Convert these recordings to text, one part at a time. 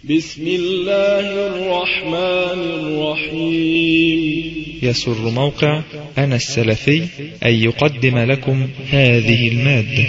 بسم الله الرحمن الرحيم. يسر موقع أنا السلفي أن يقدم لكم هذه المادة.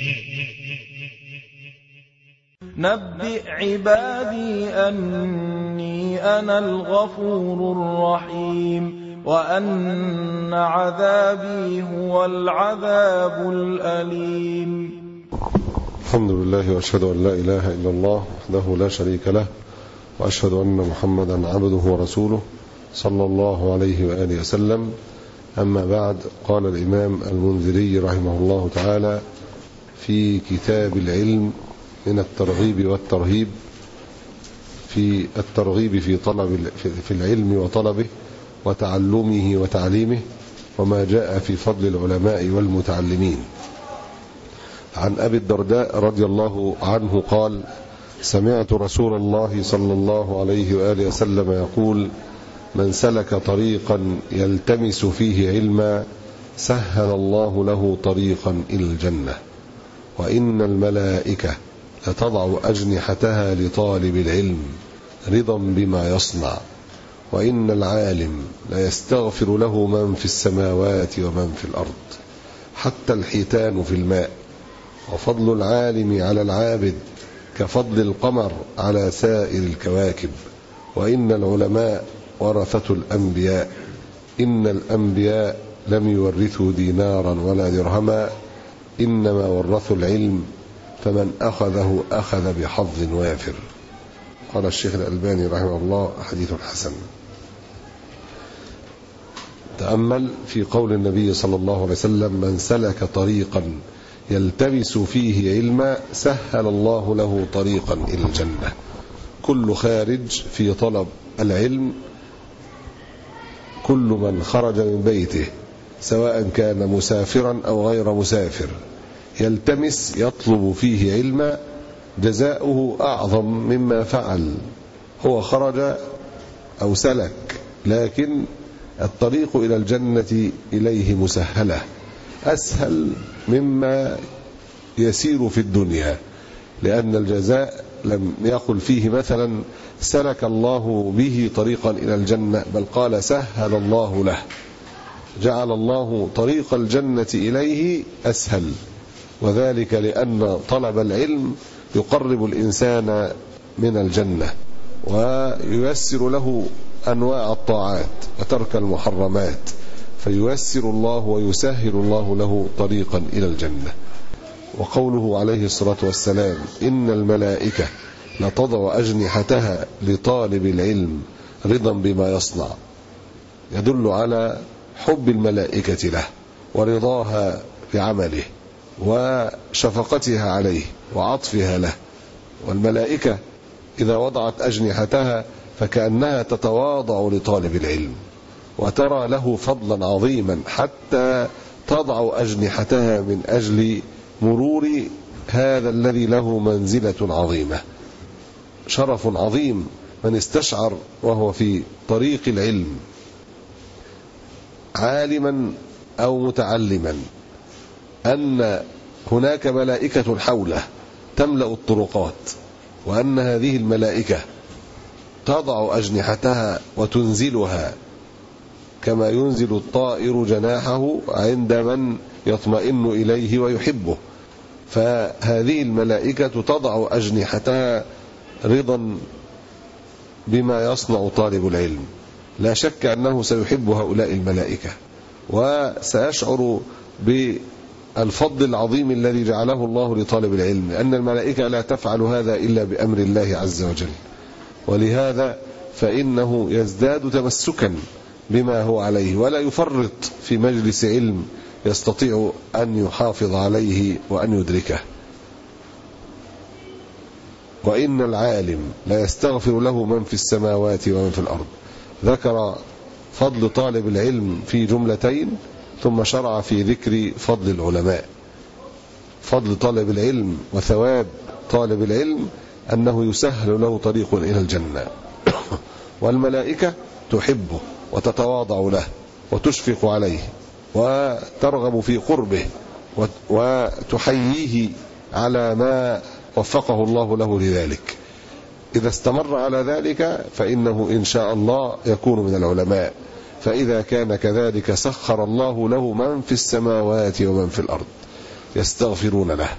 نبئ عبادي أني أنا الغفور الرحيم وأن عذابي هو العذاب الأليم. الحمد لله وأشهد أن لا إله إلا الله وحده لا شريك له، وأشهد أن محمدا عبده ورسوله صلى الله عليه وآله وسلم. أما بعد، قال الإمام المنذري رحمه الله تعالى في كتاب العلم من الترغيب والترهيب، في الترغيب في العلم وطلبه وتعلمه وتعليمه، وما جاء في فضل العلماء والمتعلمين. عن أبي الدرداء رضي الله عنه قال: سمعت رسول الله صلى الله عليه وآله وسلم يقول: من سلك طريقا يلتمس فيه علما سهل الله له طريقا إلى الجنة، وإن الملائكة لتضع أجنحتها لطالب العلم رضا بما يصنع، وإن العالم ليستغفر له من في السماوات ومن في الأرض حتى الحيتان في الماء، وفضل العالم على العابد كفضل القمر على سائر الكواكب، وإن العلماء ورثة الأنبياء، إن الأنبياء لم يورثوا دينارا ولا درهما، إنما ورثوا العلم، فمن أخذه أخذ بحظ وافر. قال الشيخ الألباني رحمه الله: حديث حسن. تأمل في قول النبي صلى الله عليه وسلم: من سلك طريقا يلتمس فيه علما سهل الله له طريقا إلى الجنة. كل خارج في طلب العلم، كل من خرج من بيته سواء كان مسافرا أو غير مسافر يلتمس يطلب فيه علما، جزاؤه أعظم مما فعل. هو خرج أو سلك، لكن الطريق إلى الجنة إليه مسهلة، أسهل مما يسير في الدنيا، لأن الجزاء لم يقل فيه مثلا سلك الله به طريقا إلى الجنة، بل قال سهل الله له، جعل الله طريق الجنة إليه أسهل، وذلك لأن طلب العلم يقرب الإنسان من الجنة وييسر له أنواع الطاعات وترك المحرمات، فييسر الله ويسهل الله له طريقا إلى الجنة. وقوله عليه الصلاة والسلام: إن الملائكة لتضع أجنحتها لطالب العلم رضا بما يصنع، يدل على حب الملائكة له ورضاها بعمله وشفقتها عليه وعطفها له. والملائكة إذا وضعت أجنحتها فكأنها تتواضع لطالب العلم وترى له فضلا عظيما، حتى تضع أجنحتها من أجل مرور هذا الذي له منزلة عظيمة، شرف عظيم. من استشعر وهو في طريق العلم عالما أو متعلما أن هناك ملائكة حوله تملأ الطرقات، وأن هذه الملائكة تضع أجنحتها وتنزلها كما ينزل الطائر جناحه عند من يطمئن إليه ويحبه، فهذه الملائكة تضع أجنحتها رضا بما يصنع طالب العلم. لا شك أنه سيحب هؤلاء الملائكة وسيشعر بالفضل العظيم الذي جعله الله لطالب العلم، لأن الملائكة لا تفعل هذا إلا بأمر الله عز وجل، ولهذا فإنه يزداد تمسكا بما هو عليه ولا يفرط في مجلس علم يستطيع أن يحافظ عليه وأن يدركه. وإن العالم لا يستغفر له من في السماوات ومن في الأرض. ذكر فضل طالب العلم في جملتين، ثم شرع في ذكر فضل العلماء. فضل طالب العلم وثواب طالب العلم أنه يسهل له طريق إلى الجنة، والملائكة تحبه وتتواضع له وتشفق عليه وترغب في قربه وتحييه على ما وفقه الله له لذلك. إذا استمر على ذلك فإنه إن شاء الله يكون من العلماء. فإذا كان كذلك سخر الله له من في السماوات ومن في الأرض يستغفرون له،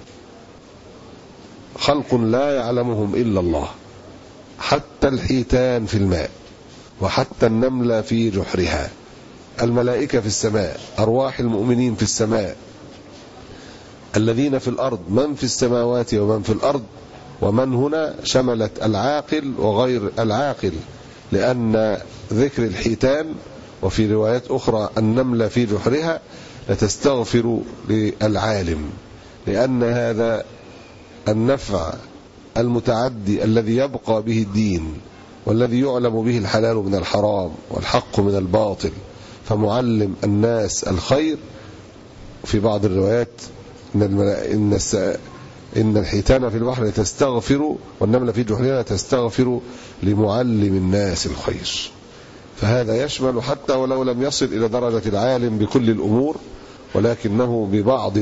خلق لا يعلمهم إلا الله، حتى الحيتان في الماء وحتى النملة في جحرها، الملائكة في السماء، أرواح المؤمنين في السماء، الذين في الأرض، من في السماوات ومن في الأرض. ومن هنا شملت العاقل وغير العاقل، لأن ذكر الحيتان وفي روايات أخرى النملة في جحرها لتستغفر للعالم، لأن هذا النفع المتعدي الذي يبقى به الدين والذي يعلم به الحلال من الحرام والحق من الباطل، فمعلم الناس الخير. في بعض الروايات إن الحيتان في البحر تستغفر والنملة في جحرها تستغفر لمعلم الناس الخير. فهذا يشمل حتى ولو لم يصل إلى درجة العالم بكل الأمور، ولكنه ببعض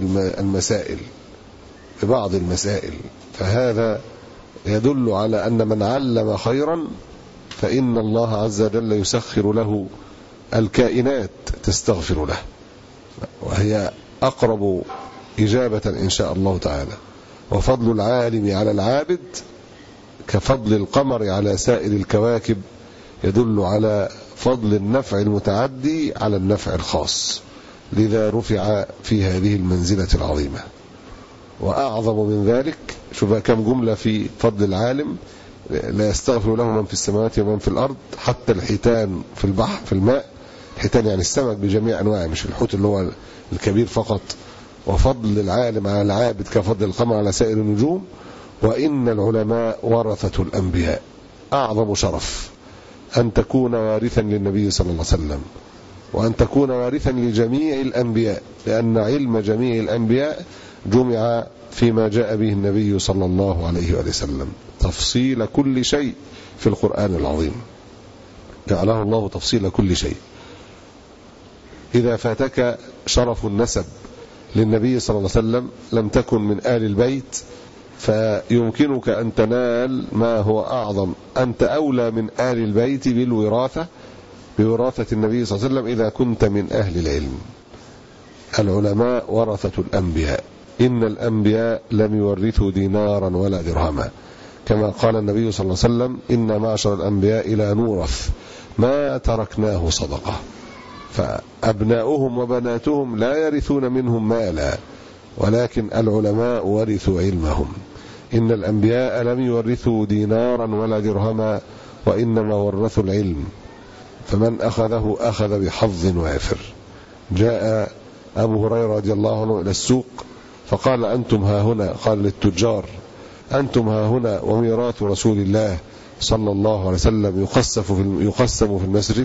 المسائل. فهذا يدل على أن من علم خيرا فإن الله عز وجل يسخر له الكائنات تستغفر له، وهي أقرب إجابة إن شاء الله تعالى. وفضل العالم على العابد كفضل القمر على سائر الكواكب، يدل على فضل النفع المتعدي على النفع الخاص، لذا رفع في هذه المنزلة العظيمة. وأعظم من ذلك، شوف كم جملة في فضل العالم: لا يستغفر له من في السماوات ومن في الأرض، حتى الحيتان في البحر في الماء، الحيتان يعني السمك بجميع أنواعه مش الحوت اللي هو الكبير فقط. وفضل العالم على العابد كفضل القمر على سائر النجوم. وإن العلماء ورثة الأنبياء، أعظم شرف أن تكون وارثا للنبي صلى الله عليه وسلم، وأن تكون وارثا لجميع الأنبياء، لأن علم جميع الأنبياء جمع فيما جاء به النبي صلى الله عليه وسلم، تفصيل كل شيء في القرآن العظيم جعله الله تفصيل كل شيء. إذا فاتك شرف النسب للنبي صلى الله عليه وسلم لم تكن من آل البيت، فيمكنك أن تنال ما هو أعظم. أنت أولى من آل البيت بوراثة النبي صلى الله عليه وسلم إذا كنت من أهل العلم. العلماء ورثة الأنبياء، إن الأنبياء لم يورثوا دينارا ولا درهما، كما قال النبي صلى الله عليه وسلم: إن معشر الأنبياء لا نورث ما تركناه صدقة. فأبناؤهم وبناتهم لا يرثون منهم مالا، ولكن العلماء ورثوا علمهم. إن الأنبياء لم يورثوا دينارا ولا درهما، وإنما ورثوا العلم، فمن أخذه أخذ بحظ وافر. جاء أبو هريرة رضي الله عنه إلى السوق فقال: أنتم ها هنا، قال للتجار: أنتم ها هنا وميراث رسول الله صلى الله عليه وسلم يقسم في المسجد.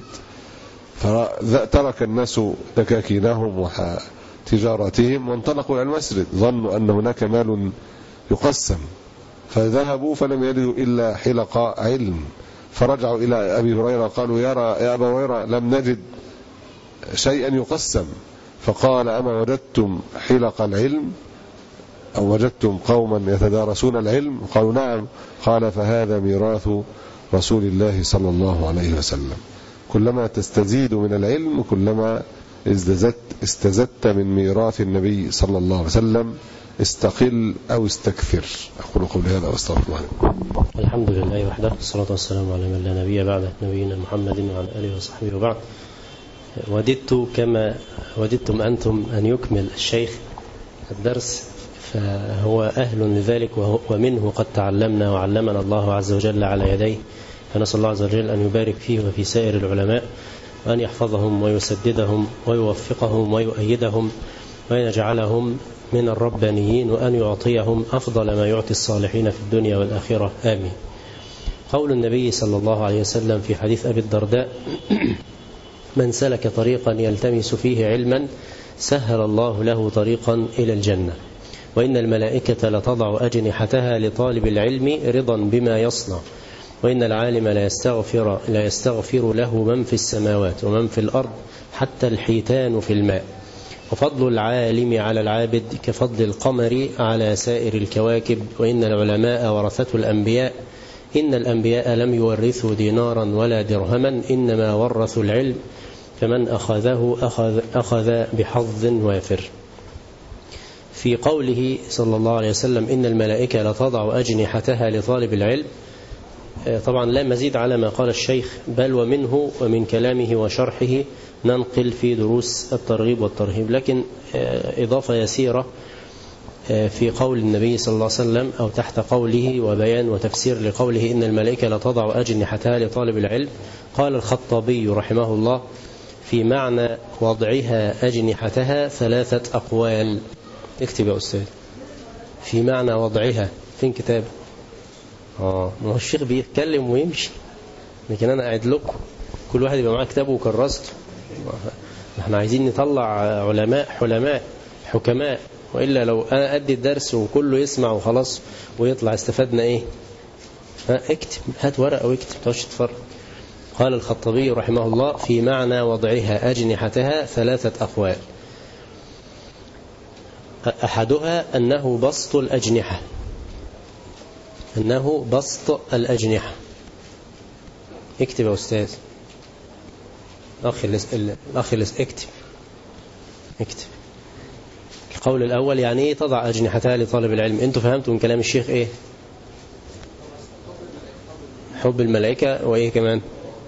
فترك الناس دكاكينهم وتجارتهم وانطلقوا إلى المسجد، ظنوا أن هناك مال يقسم، فذهبوا فلم يجدوا إلا حلق علم. فرجعوا إلى أبي هريرة قالوا: يا أبا هريرة، لم نجد شيئا يقسم. فقال: أما وجدتم حلق العلم أو وجدتم قوما يتدارسون العلم؟ قالوا: نعم. قال: فهذا ميراث رسول الله صلى الله عليه وسلم. كلما تستزيد من العلم كلما استزدت من ميراث النبي صلى الله عليه وسلم. استقل أو استكثر. أقول قولي هذا وأستغفر الله. الحمد لله وحده، والصلاة والسلام على من لا نبي بعده، نبينا محمد وعلى آله وصحبه وبعد. وددت كما وددتم أنتم أن يكمل الشيخ الدرس، فهو أهل لذلك، ومنه قد تعلمنا وعلمنا الله عز وجل على يديه. فنسأل الله عز وجل أن يبارك فيه وفي سائر العلماء، وأن يحفظهم ويسددهم ويوفقهم ويؤيدهم، وأن يجعلهم من الربانيين، وأن يعطيهم أفضل ما يعطي الصالحين في الدنيا والآخرة، آمين. قول النبي صلى الله عليه وسلم في حديث أبي الدرداء: من سلك طريقا يلتمس فيه علما سهل الله له طريقا إلى الجنة، وإن الملائكة لتضع أجنحتها لطالب العلم رضا بما يصنع، وإن العالم لا يستغفر له من في السماوات ومن في الأرض حتى الحيتان في الماء. وفضل العالم على العابد كفضل القمر على سائر الكواكب، وإن العلماء ورثة الأنبياء، إن الأنبياء لم يورثوا دينارا ولا درهما إنما ورثوا العلم فمن أخذه أخذ بحظ وافر. في قوله صلى الله عليه وسلم إن الملائكة لتضع أجنحتها لطالب العلم، طبعا لا مزيد على ما قال الشيخ، بل ومنه ومن كلامه وشرحه ننقل في دروس الترغيب والترهيب، لكن إضافة يسيرة في قول النبي صلى الله عليه وسلم أو تحت قوله وبيان وتفسير لقوله إن الملائكة لتضع أجنحتها لطالب العلم. قال الخطابي رحمه الله في معنى وضعها أجنحتها 3 أقوال. اكتب يا أستاذ في معنى وضعها، فين كتاب؟ ما هو الشيخ بيتكلم ويمشي، لكن أنا قاعد لكم كل واحد يبقى معاه كتابه وكرسته. احنا عايزين نطلع علماء حكماء، وإلا لو أنا أدي الدرس وكله يسمع وخلاص ويطلع استفدنا إيه؟ اكتب، هات ورقة واكتب، تقعدش تتفرج. قال الخطابي رحمه الله في معنى وضعها أجنحتها 3 أقوال. أحدها أنه بسط الأجنحة، أنه بسط الأجنحة. اكتب يا أستاذ، أخي اكتب. القول الأول يعني إيه تضع أجنحتها لطالب العلم؟ أنتوا فهمتوا من كلام الشيخ إيه؟ حب الملائكة وإيه كمان؟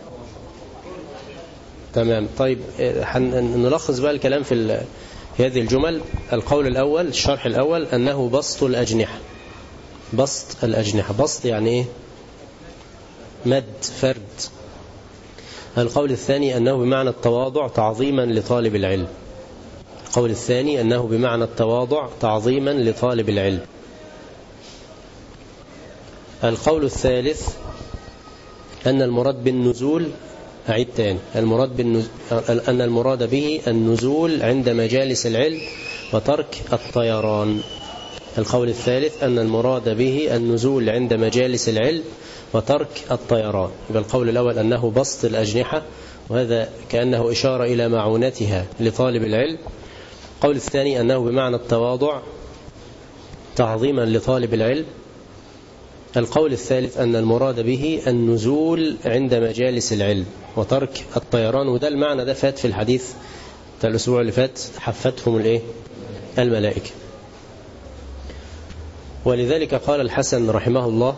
تمام. طيب نلخص بقى الكلام في هذه الجمل. القول الأول، الشرح الأول، أنه بسط الأجنحة. بسط الأجنحة، بسط يعني إيه؟ مد، فرد. القول الثاني أنه بمعنى التواضع تعظيما لطالب العلم. القول الثاني أنه بمعنى التواضع تعظيما لطالب العلم. القول الثالث أن المراد بالنزول، أعيد تاني، أن المراد به النزول عند مجالس العلم وترك الطيران. القول الثالث أن المراد به النزول عند مجالس العلم وترك الطيران. يبقى القول الأول أنه بسط الأجنحة، وهذا كأنه إشارة إلى معونتها لطالب العلم. القول الثاني أنه بمعنى التواضع تعظيما لطالب العلم. القول الثالث أن المراد به النزول عند مجالس العلم وترك الطيران، وده المعنى ده فات في الحديث بتاع الأسبوع اللي فات، حفتهم الملائكة. ولذلك قال الحسن رحمه الله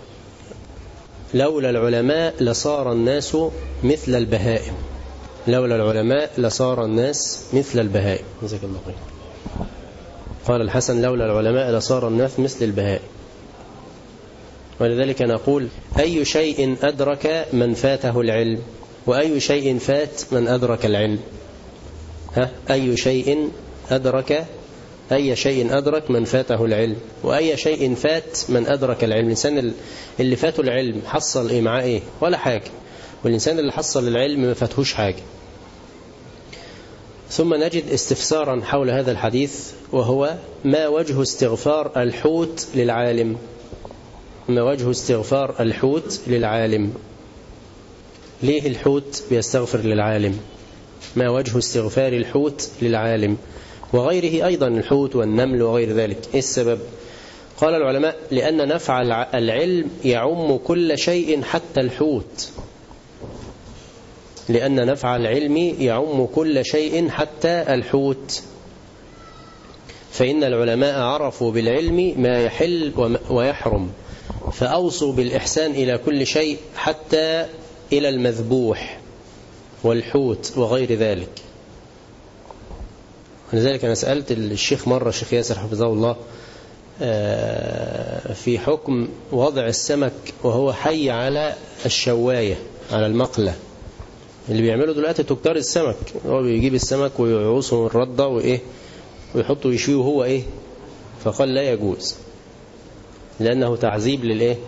لولا العلماء لصار الناس مثل البهائم. لولا العلماء لصار الناس مثل البهائم. جزاك الله خير. قال الحسن لولا العلماء لصار الناس مثل البهائم. ولذلك نقول أي شيء أدرك من فاته العلم، وأي شيء فات من أدرك العلم. أي شيء أدرك من فاته العلم، وأي شيء فات من أدرك العلم. الإنسان اللي فاته العلم حصل إيه معاه؟ إيه؟ ولا حاجة. والإنسان اللي حصل العلم ما فاتهوش حاجة. ثم نجد استفسارا حول هذا الحديث، وهو ما وجه استغفار الحوت للعالم؟ ما وجه استغفار الحوت للعالم؟ ليه الحوت بيستغفر للعالم؟ ما وجه استغفار الحوت للعالم وغيره أيضا، الحوت والنمل وغير ذلك؟ إيه السبب؟ قال العلماء لأن نفع العلم يعم كل شيء حتى الحوت. لأن نفع العلم يعم كل شيء حتى الحوت. فإن العلماء عرفوا بالعلم ما يحل ويحرم، فأوصوا بالإحسان إلى كل شيء حتى إلى المذبوح والحوت وغير ذلك. لذلك أنا سألت الشيخ مرة، الشيخ ياسر حفظه الله، في حكم وضع السمك وهو حي على الشواية، على المقلة. اللي بيعمله دلوقتي تجار السمك، هو بيجيب السمك ويعوصه من الردة ويحطه يشويه هو فقال لا يجوز، لأنه تعذيب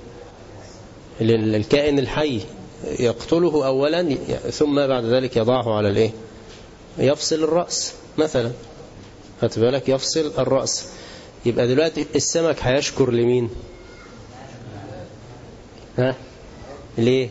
للكائن الحي، يقتله أولا ثم بعد ذلك يضعه على يفصل الرأس مثلا، هتبالك يفصل الرأس. يبقى دلوقتي السمك هيشكر لمين؟ ليه؟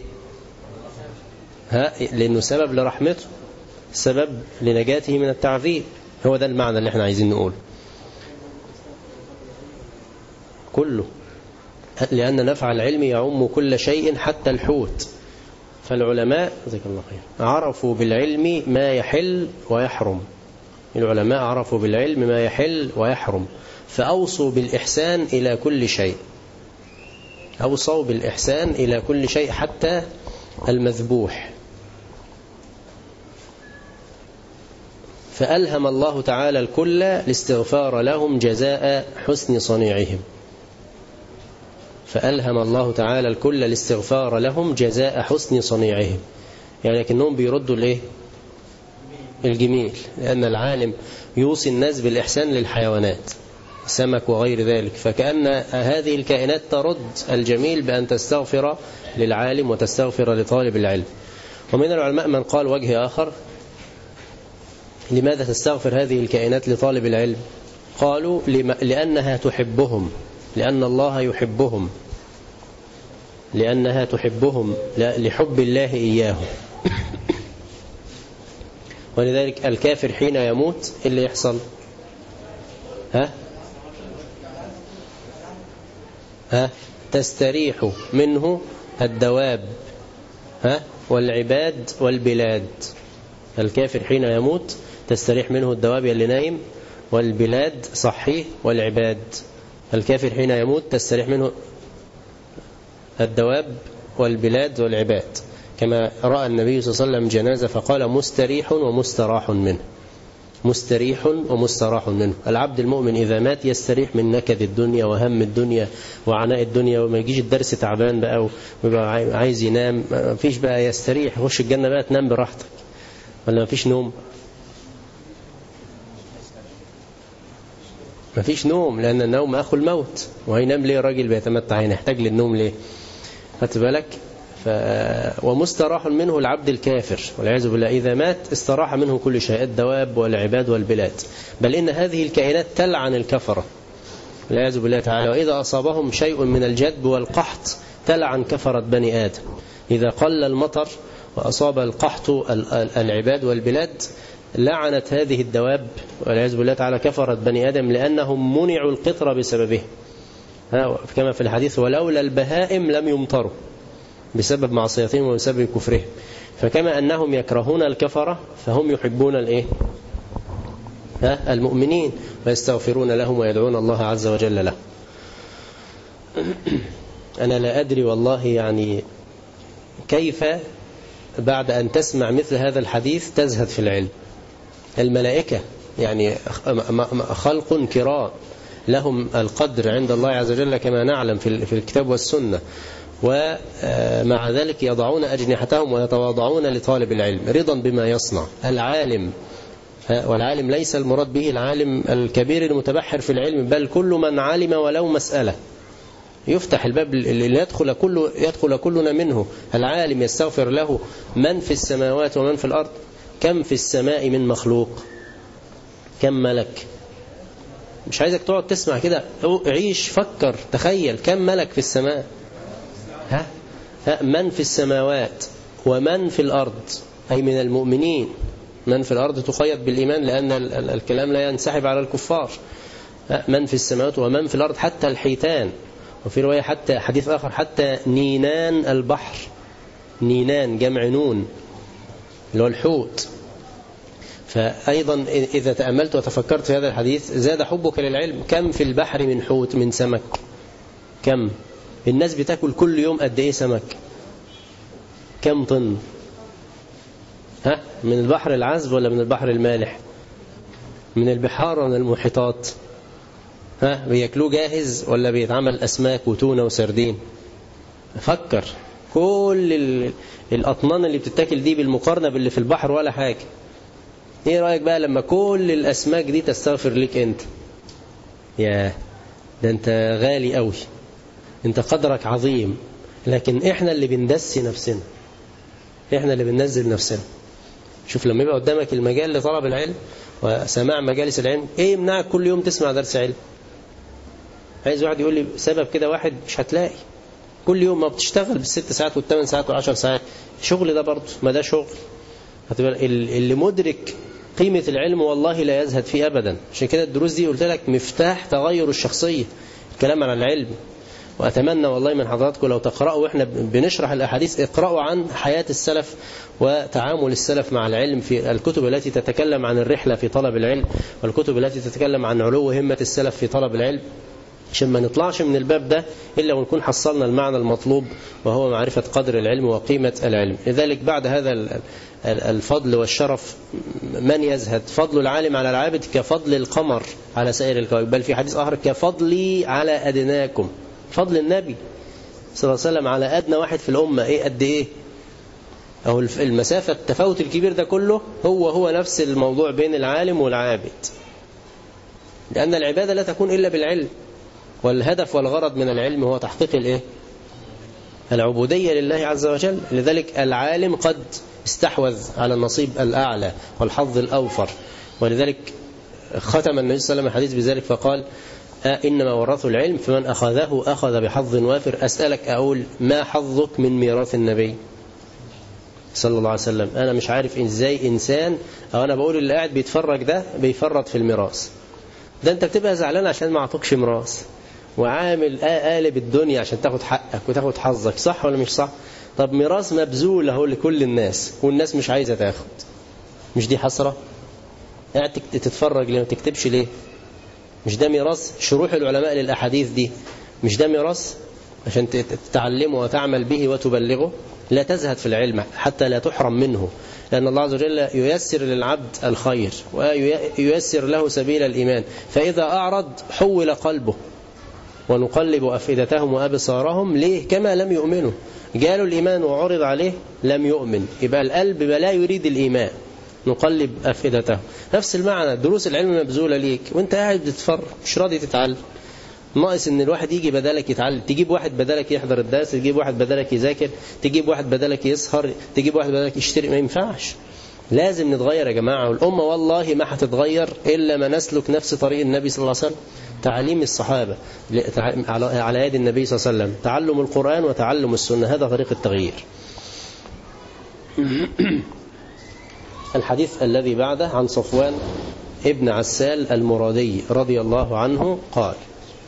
لأنه سبب لرحمته، سبب لنجاته من التعذيب. هو ده المعنى اللي احنا عايزين نقوله. كله لأن نفع العلم يعم كل شيء حتى الحوت. فالعلماء جزاك الله خير عرفوا بالعلم ما يحل ويحرم. العلماء عرفوا بالعلم ما يحل ويحرم، فأوصوا بالإحسان إلى كل شيء. أوصوا بالإحسان إلى كل شيء حتى المذبوح. فألهم الله تعالى الكل الاستغفار لهم جزاء حسن صنيعهم. فألهم الله تعالى الكل الاستغفار لهم جزاء حسن صنيعهم، يعني لكنهم بيردوا الايه؟ الجميل، لأن العالم يوصي الناس بالإحسان للحيوانات سمك وغير ذلك، فكأن هذه الكائنات ترد الجميل بأن تستغفر للعالم وتستغفر لطالب العلم. ومن العلماء من قال وجه آخر: لماذا تستغفر هذه الكائنات لطالب العلم؟ قالوا لأنها تحبهم، لأن الله يحبهم، لأنها تحبهم لحب الله إياهم. ولذلك الكافر حين يموت اللي يحصل تستريح منه الدواب والعباد والبلاد. الكافر حين يموت تستريح منه الدواب اللي نايم، والبلاد صحيح، والعباد. الكافر حين يموت تستريح منه الدواب والبلاد والعباد، كما رأى النبي صلى الله عليه وسلم جنازة فقال: مستريح ومستراح منه. مستريح ومستراح منه. العبد المؤمن إذا مات يستريح من نكد الدنيا وهم الدنيا وعناء الدنيا، وما يجيش الدرس تعبان بقى ويبقى عايز ينام، ما فيش بقى يستريح. يخش الجنة بقى تنام براحتك، ولا ما فيش نوم؟ ما فيش نوم، لأن النوم أخو الموت. وهينام ليه الراجل بيتمتع؟ يحتاج للنوم ليه؟ خدت بالك؟ ومستراح منه العبد الكافر والعياذ بالله، إذا مات استراح منه كل شيء، الدواب والعباد والبلاد. بل إن هذه الكائنات تلعن الكفرة والعياذ بالله تعالى. وإذا أصابهم شيء من الجدب والقحط تلعن كفرة بني آدم. إذا قل المطر وأصاب القحط العباد والبلاد لعنت هذه الدواب والعياذ بالله تعالى كفرة بني آدم، لأنهم منعوا القطر بسببه، كما في الحديث: ولولا البهائم لم يمطروا، بسبب معصيتهم وبسبب كفرهم. فكما أنهم يكرهون الكفرة فهم يحبون الايه؟ المؤمنين، ويستغفرون لهم ويدعون الله عز وجل لهم. أنا لا أدري والله يعني كيف بعد أن تسمع مثل هذا الحديث تزهد في العلم. الملائكة يعني خلق كرام لهم القدر عند الله عز وجل كما نعلم في الكتاب والسنة، ومع ذلك يضعون أجنحتهم ويتواضعون لطالب العلم رضا بما يصنع. العالم، والعالم ليس المراد به العالم الكبير المتبحر في العلم، بل كل من علم ولو مسألة، يفتح الباب اللي يدخل كلنا منه. العالم يستغفر له من في السماوات ومن في الأرض. كم في السماء من مخلوق؟ كم ملك؟ مش عايزك تقعد تسمع كده، عيش، فكر، تخيل كم ملك في السماء. من في السماوات ومن في الأرض، أي من المؤمنين. من في الأرض تقيد بالإيمان، لأن الكلام لا ينسحب على الكفار. من في السماوات ومن في الأرض، حتى الحيتان. وفي رواية حتى حديث آخر حتى نينان البحر. نينان جمع نون اللي هو الحوت. فأيضا إذا تأملت وتفكرت في هذا الحديث زاد حبك للعلم. كم في البحر من حوت، من سمك؟ كم؟ الناس بتاكل كل يوم قد ايه سمك؟ كم طن؟ من البحر العذب ولا من البحر المالح؟ من البحار ومن المحيطات؟ بياكلوه جاهز ولا بيتعمل أسماك وتونة وسردين؟ فكر، كل الأطنان اللي بتتاكل دي بالمقارنة باللي في البحر ولا حاجة. ايه رأيك بقى لما كل الأسماك دي تستغفر لك انت؟ يا ده انت غالي قوي، انت قدرك عظيم. لكن احنا اللي بندسي نفسنا، احنا اللي بننزل نفسنا. شوف لما يبقى قدامك المجال لطلب العلم وسماع مجالس العلم، ايه يمنعك كل يوم تسمع درس علم؟ عايز واحد يقول لي سبب كده واحد، مش هتلاقي. كل يوم ما بتشتغل بالست ساعات والثمان ساعات والعشر ساعات، شغل ده برضه، ما ده شغل. اللي مدرك قيمة العلم والله لا يزهد فيه أبدا. عشان كده الدروس دي قلت لك مفتاح تغير الشخصية، الكلام عن العلم. وأتمنى والله من حضراتكم لو تقرأوا وإحنا بنشرح الأحاديث اقرأوا عن حياة السلف وتعامل السلف مع العلم في الكتب التي تتكلم عن الرحلة في طلب العلم، والكتب التي تتكلم عن علو همة السلف في طلب العلم، عشان ما نطلعش من الباب ده إلا ونكون حصلنا المعنى المطلوب وهو معرفة قدر العلم وقيمة العلم. لذلك بعد هذا الفضل والشرف من يزهد؟ فضل العالم على العابد كفضل القمر على سائر الكواكب، بل في حديث آخر كفضلي على أدناكم. فضل النبي صلى الله عليه وسلم على أدنى واحد في الأمة إيه قد إيه؟ أو المسافة التفاوت الكبير ده كله هو نفس الموضوع بين العالم والعابد، لأن العبادة لا تكون إلا بالعلم، والهدف والغرض من العلم هو تحقيق الإيه؟ العبودية لله عز وجل. لذلك العالم قد استحوذ على النصيب الأعلى والحظ الأوفر، ولذلك ختم النبي صلى الله عليه وسلم الحديث بذلك فقال إنما ورثوا العلم فمن أخذه أخذ بحظ وافر. أسألك أقول ما حظك من ميراث النبي صلى الله عليه وسلم؟ أنا مش عارف إزاي إنسان، أو أنا بقول اللي قاعد بيتفرج ده بيفرط في الميراث ده. أنت بتبقى زعلان عشان ما أعطوكش ميراث، وعامل قالب الدنيا عشان تاخد حقك وتاخد حظك، صح ولا مش صح؟ طب ميراث مبذول اهو لكل الناس والناس مش عايزة تاخد، مش دي حسرة؟ قاعد تتفرج ليه؟ ما تكتبش ليه؟ مش ده ميراث؟ شروح العلماء للأحاديث دي مش ده ميراث عشان تتعلمه وتعمل به وتبلغه؟ لا تزهد في العلم حتى لا تحرم منه، لأن الله عز وجل ييسر للعبد الخير وييسر له سبيل الإيمان، فإذا أعرض حول قلبه ونقلب أفئدتهم وأبصارهم ليه؟ كما لم يؤمنوا. قالوا الإيمان وعرض عليه لم يؤمن، يبقى القلب لا يريد الإيمان، نقلب أفئدتهم. نفس المعنى، دروس العلم مبذولة ليك وانت قاعد بتتفرج مش راضي تتعلم. ناقص ان الواحد يجي بدالك يتعلم، تجيب واحد بدالك يحضر الدرس، تجيب واحد بدالك يذاكر، تجيب واحد بدالك يسهر، تجيب واحد بدالك يشتري. ما ينفعش، لازم نتغير يا جماعة. والأمة والله ما هتتغير إلا ما نسلك نفس طريق النبي صلى الله عليه وسلم، تعليم الصحابة على يد النبي صلى الله عليه وسلم، تعلم القرآن وتعلم السنة، هذا طريق التغيير. الحديث الذي بعده عن صفوان ابن عسال المرادي رضي الله عنه قال: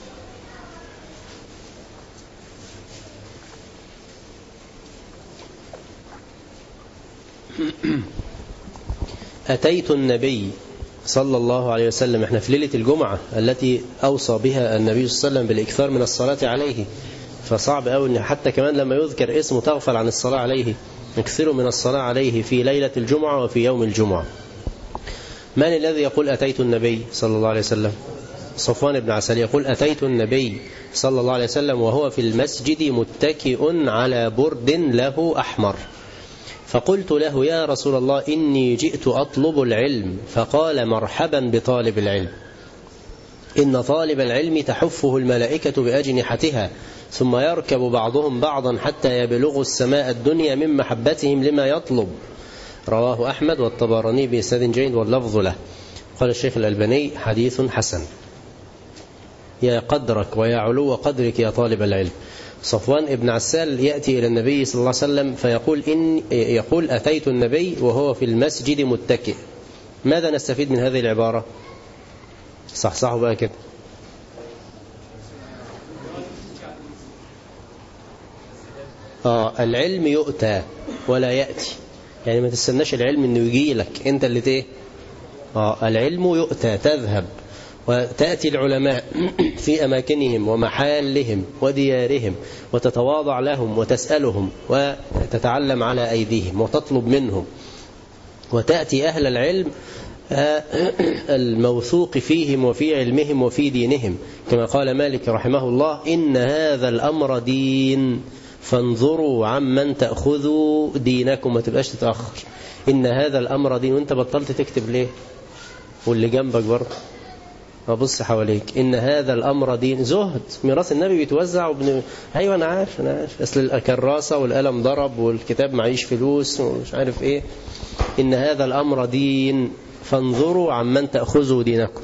أتيت النبي صلى الله عليه وسلم، احنا في ليلة الجمعة التي أوصى بها النبي صلى الله عليه وسلم بالإكثار من الصلاة عليه، فصعب أوي ان حتى كمان لما يذكر اسمه تغفل عن الصلاة عليه. اكثروا من الصلاة عليه في ليلة الجمعة وفي يوم الجمعة. من الذي يقول أتيت النبي صلى الله عليه وسلم؟ صفوان بن عسال يقول أتيت النبي صلى الله عليه وسلم وهو في المسجد متكئ على برد له أحمر، فقلت له: يا رسول الله إني جئت أطلب العلم. فقال: مرحبا بطالب العلم، إن طالب العلم تحفه الملائكة بأجنحتها، ثم يركب بعضهم بعضا حتى يبلغوا السماء الدنيا من محبتهم لما يطلب. رواه أحمد والطبراني بإسناد جيد واللفظ له. قال الشيخ الألباني: حديث حسن. يا قدرك ويا علو قدرك يا طالب العلم. صفوان ابن عسال يأتي إلى النبي صلى الله عليه وسلم فيقول يقول أتيت النبي وهو في المسجد متكئ. ماذا نستفيد من هذه العبارة؟ صحصحوا بقى كده. العلم يؤتى ولا يأتي، يعني ما تستناش العلم انه يجي لك انت اللي العلم يؤتى، تذهب وتأتي العلماء في أماكنهم ومحالهم وديارهم وتتواضع لهم وتسألهم وتتعلم على أيديهم وتطلب منهم، وتأتي أهل العلم الموثوق فيهم وفي علمهم وفي دينهم، كما قال مالك رحمه الله: إن هذا الأمر دين فانظروا عمن تأخذوا دينكم. ما تبقاش تتأخر، إن هذا الأمر دين. وانت بطلت تكتب ليه؟ واللي جنبك برضه أبص حواليك. إن هذا الأمر دين. زهد، ميراث النبي بيتوزع أيوة أنا عارف أصل الكراسة والقلم ضرب والكتاب معيش فلوس ومش عارف إيه. إن هذا الأمر دين فانظروا عمن تأخذوا دينكم.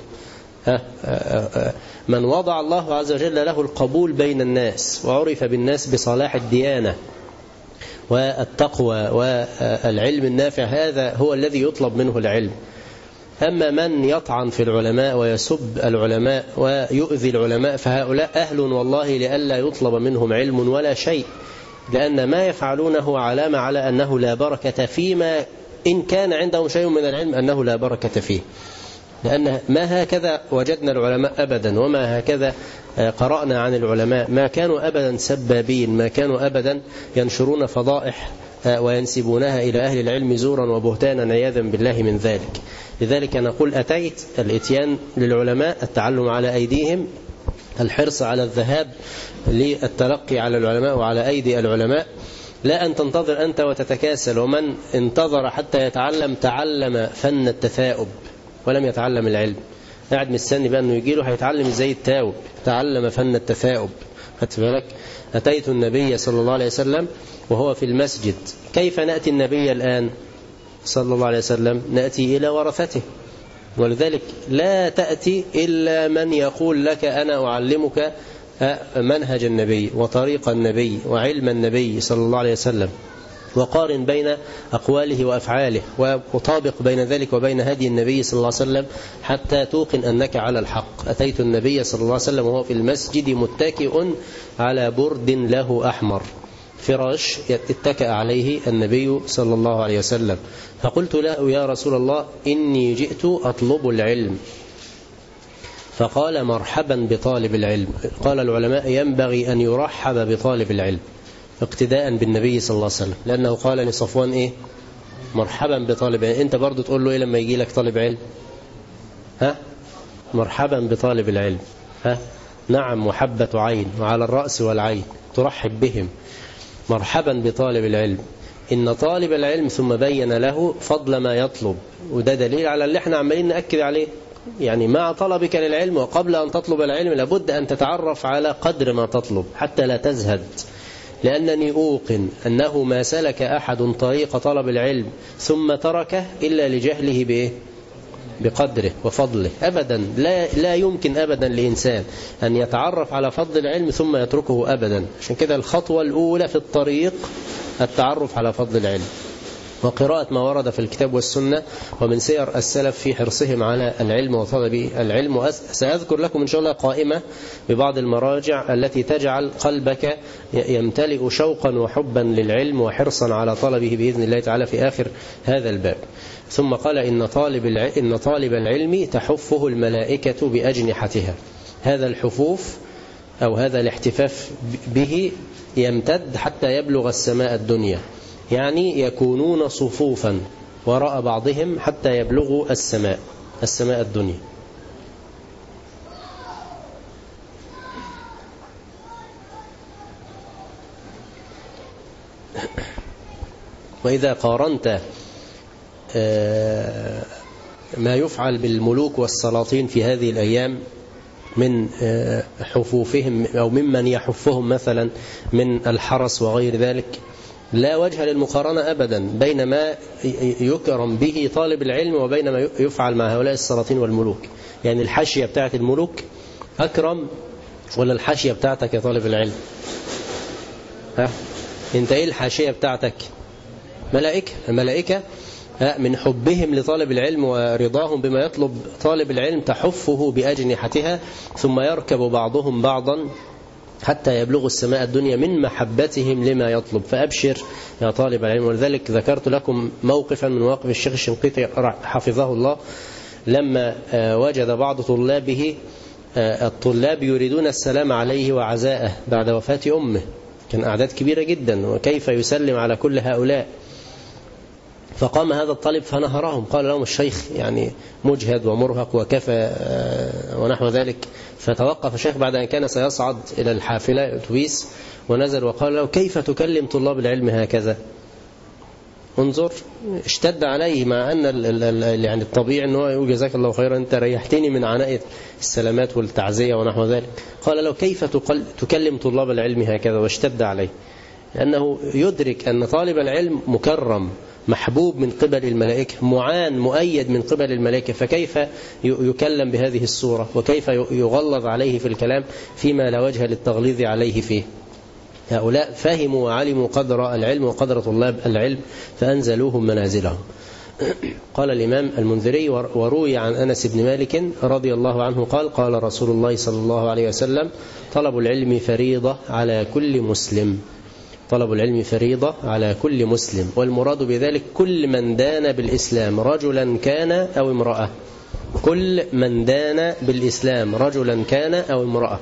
من وضع الله عز وجل له القبول بين الناس وعرف بالناس بصلاح الديانة والتقوى والعلم النافع، هذا هو الذي يطلب منه العلم. أما من يطعن في العلماء ويسب العلماء ويؤذي العلماء فهؤلاء أهل والله لئلا يطلب منهم علم ولا شيء، لأن ما يفعلونه علامة على أنه لا بركة فيما إن كان عندهم شيء من العلم أنه لا بركة فيه، لأن ما هكذا وجدنا العلماء أبدا، وما هكذا قرأنا عن العلماء، ما كانوا أبدا سبابين، ما كانوا أبدا ينشرون فضائح وينسبونها إلى أهل العلم زورا وبهتانا عياذا بالله من ذلك. لذلك نقول أتيت الإتيان للعلماء، التعلم على أيديهم، الحرص على الذهاب للتلقي على العلماء وعلى أيدي العلماء، لا أن تنتظر أنت وتتكاسل. ومن انتظر حتى يتعلم تعلم فن التثاؤب ولم يتعلم العلم، قاعد مستني بقى أنه يجيله هيتعلم ازاي التاوب، تعلم فن التثاؤب. خدت بالك؟ أتيت النبي صلى الله عليه وسلم وهو في المسجد. كيف نأتي النبي الآن صلى الله عليه وسلم؟ نأتي إلى ورثته، ولذلك لا تأتي إلا من يقول لك أنا أعلمك منهج النبي وطريق النبي وعلم النبي صلى الله عليه وسلم، وقارن بين أقواله وأفعاله وطابق بين ذلك وبين هدي النبي صلى الله عليه وسلم حتى توقن أنك على الحق. أتيت النبي صلى الله عليه وسلم وهو في المسجد متكئ على برد له أحمر، فراش اتكأ عليه النبي صلى الله عليه وسلم، فقلت له يا رسول الله إني جئت أطلب العلم. فقال مرحبا بطالب العلم. قال العلماء ينبغي أن يرحب بطالب العلم اقتداء بالنبي صلى الله عليه وسلم، لأنه قال لصفوان إيه؟ مرحبا بطالب علم. أنت برضو تقول له إيه لما يجي لك طالب علم؟ مرحبا بطالب العلم. نعم، محبة عين وعلى الرأس والعين، ترحب بهم. مرحبا بطالب العلم. إن طالب العلم ثم بين له فضل ما يطلب، وده دليل على اللي احنا عمالين نأكد عليه، يعني مع طلبك للعلم وقبل أن تطلب العلم لابد أن تتعرف على قدر ما تطلب حتى لا تزهد، لأنني أوقن أنه ما سلك أحد طريق طلب العلم ثم تركه إلا لجهله بإيه؟ بقدره وفضله. أبدا لا يمكن أبدا لإنسان أن يتعرف على فضل العلم ثم يتركه أبدا. عشان كده الخطوة الأولى في الطريق التعرف على فضل العلم وقراءة ما ورد في الكتاب والسنة ومن سير السلف في حرصهم على العلم وطلب العلم. وسأذكر لكم إن شاء الله قائمة ببعض المراجع التي تجعل قلبك يمتلئ شوقا وحبا للعلم وحرصا على طلبه بإذن الله تعالى في آخر هذا الباب. ثم قال إن طالب العلم تحفه الملائكة بأجنحتها. هذا الحفوف أو هذا الاحتفاف به يمتد حتى يبلغ السماء الدنيا، يعني يكونون صفوفا وراء بعضهم حتى يبلغوا السماء الدنيا. وإذا قارنت ما يفعل بالملوك والسلاطين في هذه الأيام من حفوفهم أو ممن يحفهم مثلا من الحرس وغير ذلك، لا وجه للمقارنة أبدا بين ما يكرم به طالب العلم وبين ما يفعل مع هؤلاء السلاطين والملوك. يعني الحاشية بتاعت الملوك أكرم ولا الحاشية بتاعتك يا طالب العلم؟ انت ايه الحاشية بتاعتك؟ ملائكة من حبهم لطالب العلم ورضاهم بما يطلب طالب العلم تحفه بأجنحتها، ثم يركب بعضهم بعضا حتى يبلغوا السماء الدنيا من محبتهم لما يطلب. فأبشر يا طالب العلم. ولذلك ذكرت لكم موقفا من مواقف الشيخ الشنقيطي حفظه الله، لما وجد بعض طلابه الطلاب يريدون السلام عليه وعزاءه بعد وفاة أمه، كان أعداد كبيرة جدا، وكيف يسلم على كل هؤلاء؟ فقام هذا الطالب فنهرهم، قال لهم الشيخ يعني مجهد ومرهق وكفى ونحو ذلك. فتوقف الشيخ بعد أن كان سيصعد إلى الحافلة أتوبيس ونزل وقال له كيف تكلم طلاب العلم هكذا؟ انظر، اشتد عليه، مع أن يعني الطبيعي أنه يقول جزاك الله خيرا أنت ريحتني من عناء السلامات والتعزية ونحو ذلك. قال له كيف تكلم طلاب العلم هكذا؟ واشتد عليه، لأنه يدرك أن طالب العلم مكرم محبوب من قبل الملائكة، معان مؤيد من قبل الملائكة، فكيف يكلم بهذه الصورة وكيف يغلظ عليه في الكلام فيما لا وجه للتغليظ عليه فيه؟ هؤلاء فهموا وعلموا قدر العلم وقدر طلاب العلم فأنزلوهم منازلهم. قال الإمام المنذري: وروي عن أنس بن مالك رضي الله عنه قال: قال رسول الله صلى الله عليه وسلم: طلب العلم فريضة على كل مسلم. طلب العلم فريضة على كل مسلم، والمراد بذلك كل من دان بالإسلام رجلا كان أو امرأة. كل من دان بالإسلام رجلا كان أو امرأة.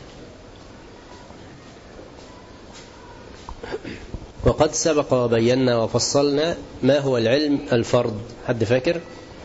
وقد سبق وبينا وفصلنا ما هو العلم الفرض. حد فاكر؟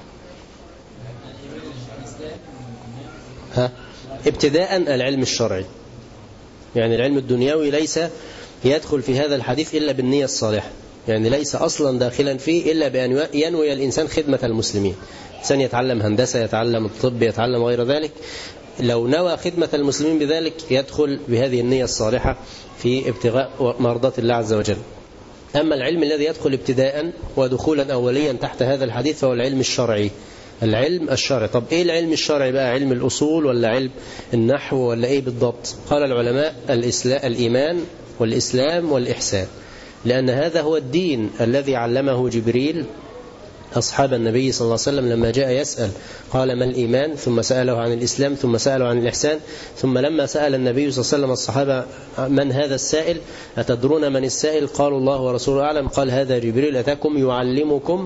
ابتداء العلم الشرعي، يعني العلم الدنيوي ليس يدخل في هذا الحديث إلا بالنية الصالحة، يعني ليس أصلا داخلا فيه إلا بأن ينوي الإنسان خدمة المسلمين. الإنسان يتعلم هندسة، يتعلم الطب، يتعلم غير ذلك، لو نوى خدمة المسلمين بذلك يدخل بهذه النية الصالحة في ابتغاء مرضات الله عز وجل. أما العلم الذي يدخل ابتداء ودخولا أوليا تحت هذا الحديث فهو العلم الشرعي. العلم الشرعي. طب إيه العلم الشرعي بقى؟ علم الأصول ولا علم النحو ولا إيه بالضبط؟ قال العلماء: الإيمان والإسلام والإحسان، لأن هذا هو الدين الذي علمه جبريل أصحاب النبي صلى الله عليه وسلم لما جاء يسأل، قال: ما الإيمان؟ ثم سأله عن الإسلام، ثم سأله عن الإحسان، ثم لما سأل النبي صلى الله عليه وسلم الصحابة: من هذا السائل؟ أتدرون من السائل؟ قالوا: الله ورسوله أعلم. قال: هذا جبريل أتاكم يعلمكم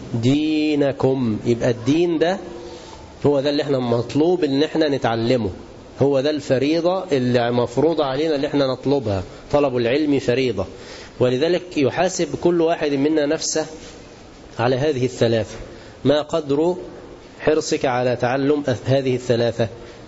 دينكم. يبقى الدين ده هو ده اللي احنا مطلوب ان احنا نتعلمه، هو ده الفريضة اللي مفروضة علينا اللي احنا نطلبها. طلب العلم فريضة، ولذلك يحاسب كل واحد منا نفسه على هذه الثلاثة. ما قدر حرصك على تعلم هذه الثلاثة؟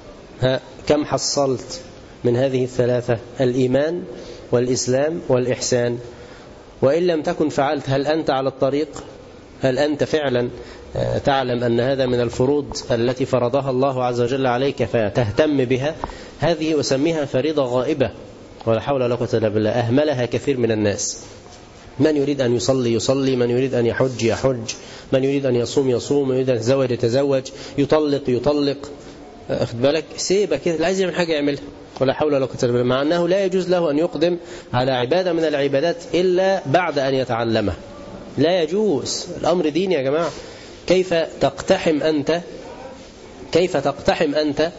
كم حصلت من هذه الثلاثة؟ الإيمان والإسلام والإحسان. وإن لم تكن فعلت، هل أنت على الطريق؟ هل أنت فعلا تعلم أن هذا من الفروض التي فرضها الله عز وجل عليك فتهتم بها؟ هذه أسميها فريضة غائبة، ولا حول ولا قوة إلا بالله. أهملها كثير من الناس. من يريد أن يصلي يصلي، من يريد أن يحج يحج، من يريد أن يصوم يصوم، من يريد أن يتزوج يتزوج، يطلق يطلق. أخذ بالك؟ سيبه كده، اللي عايز يعمل حاجة يعملها، ولا حول ولا قوة إلا بالله. مع أنه لا يجوز له أن يقدم على عبادة من العبادات إلا بعد أن يتعلمها. لا يجوز. الأمر دين يا جماعة. كيف تقتحم أنت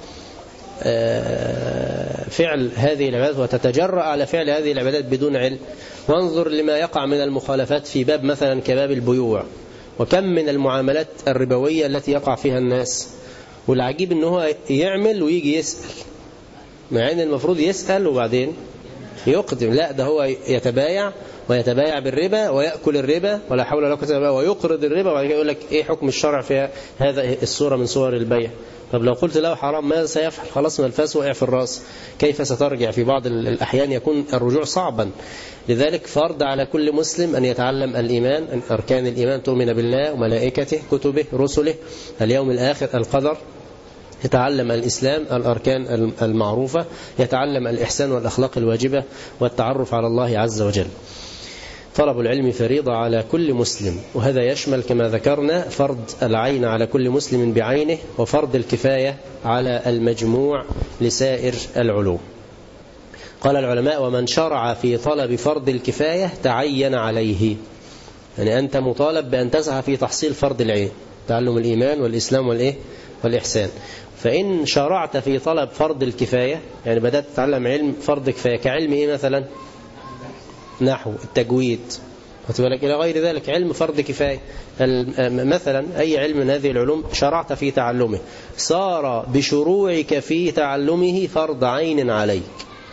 فعل هذه العبادات وتتجرأ على فعل هذه العبادات بدون علم؟ وانظر لما يقع من المخالفات في باب مثلا كباب البيوع، وكم من المعاملات الربوية التي يقع فيها الناس. والعجيب أنه يعمل ويجي يسأل، مع أن المفروض يسأل وبعدين يقدم. لا، ده هو يتبايع ويتبايع بالربا ويأكل الربا، ولا حول ولا قوة إلا بالله، ويقرض الربا، وبعد كده يقول لك إيه حكم الشرع في هذا الصورة من صور البيع؟ طب لو قلت له حرام ماذا سيفعل؟ خلاص ما الفاس وقع في الراس. كيف سترجع؟ في بعض الأحيان يكون الرجوع صعبا. لذلك فرض على كل مسلم أن يتعلم الإيمان، أركان الإيمان: تؤمن بالله وملائكته كتبه رسله اليوم الآخر القدر. يتعلم الإسلام، الأركان المعروفة. يتعلم الإحسان والأخلاق الواجبة والتعرف على الله عز وجل. طلب العلم فريضة على كل مسلم، وهذا يشمل كما ذكرنا فرض العين على كل مسلم بعينه، وفرض الكفاية على المجموع لسائر العلوم. قال العلماء: ومن شرع في طلب فرض الكفاية تعين عليه. يعني أنت مطالب بأن تسعى في تحصيل فرض العين، تعلم الإيمان والإسلام والإحسان. فإن شرعت في طلب فرض الكفاية، يعني بدأت تتعلم علم فرض كفاية، كعلم إيه مثلا؟ نحو، التجويد، إلى غير ذلك، علم فرض كفاية. مثلا أي علم من هذه العلوم شرعت في تعلمه، صار بشروعك في تعلمه فرض عين عليك.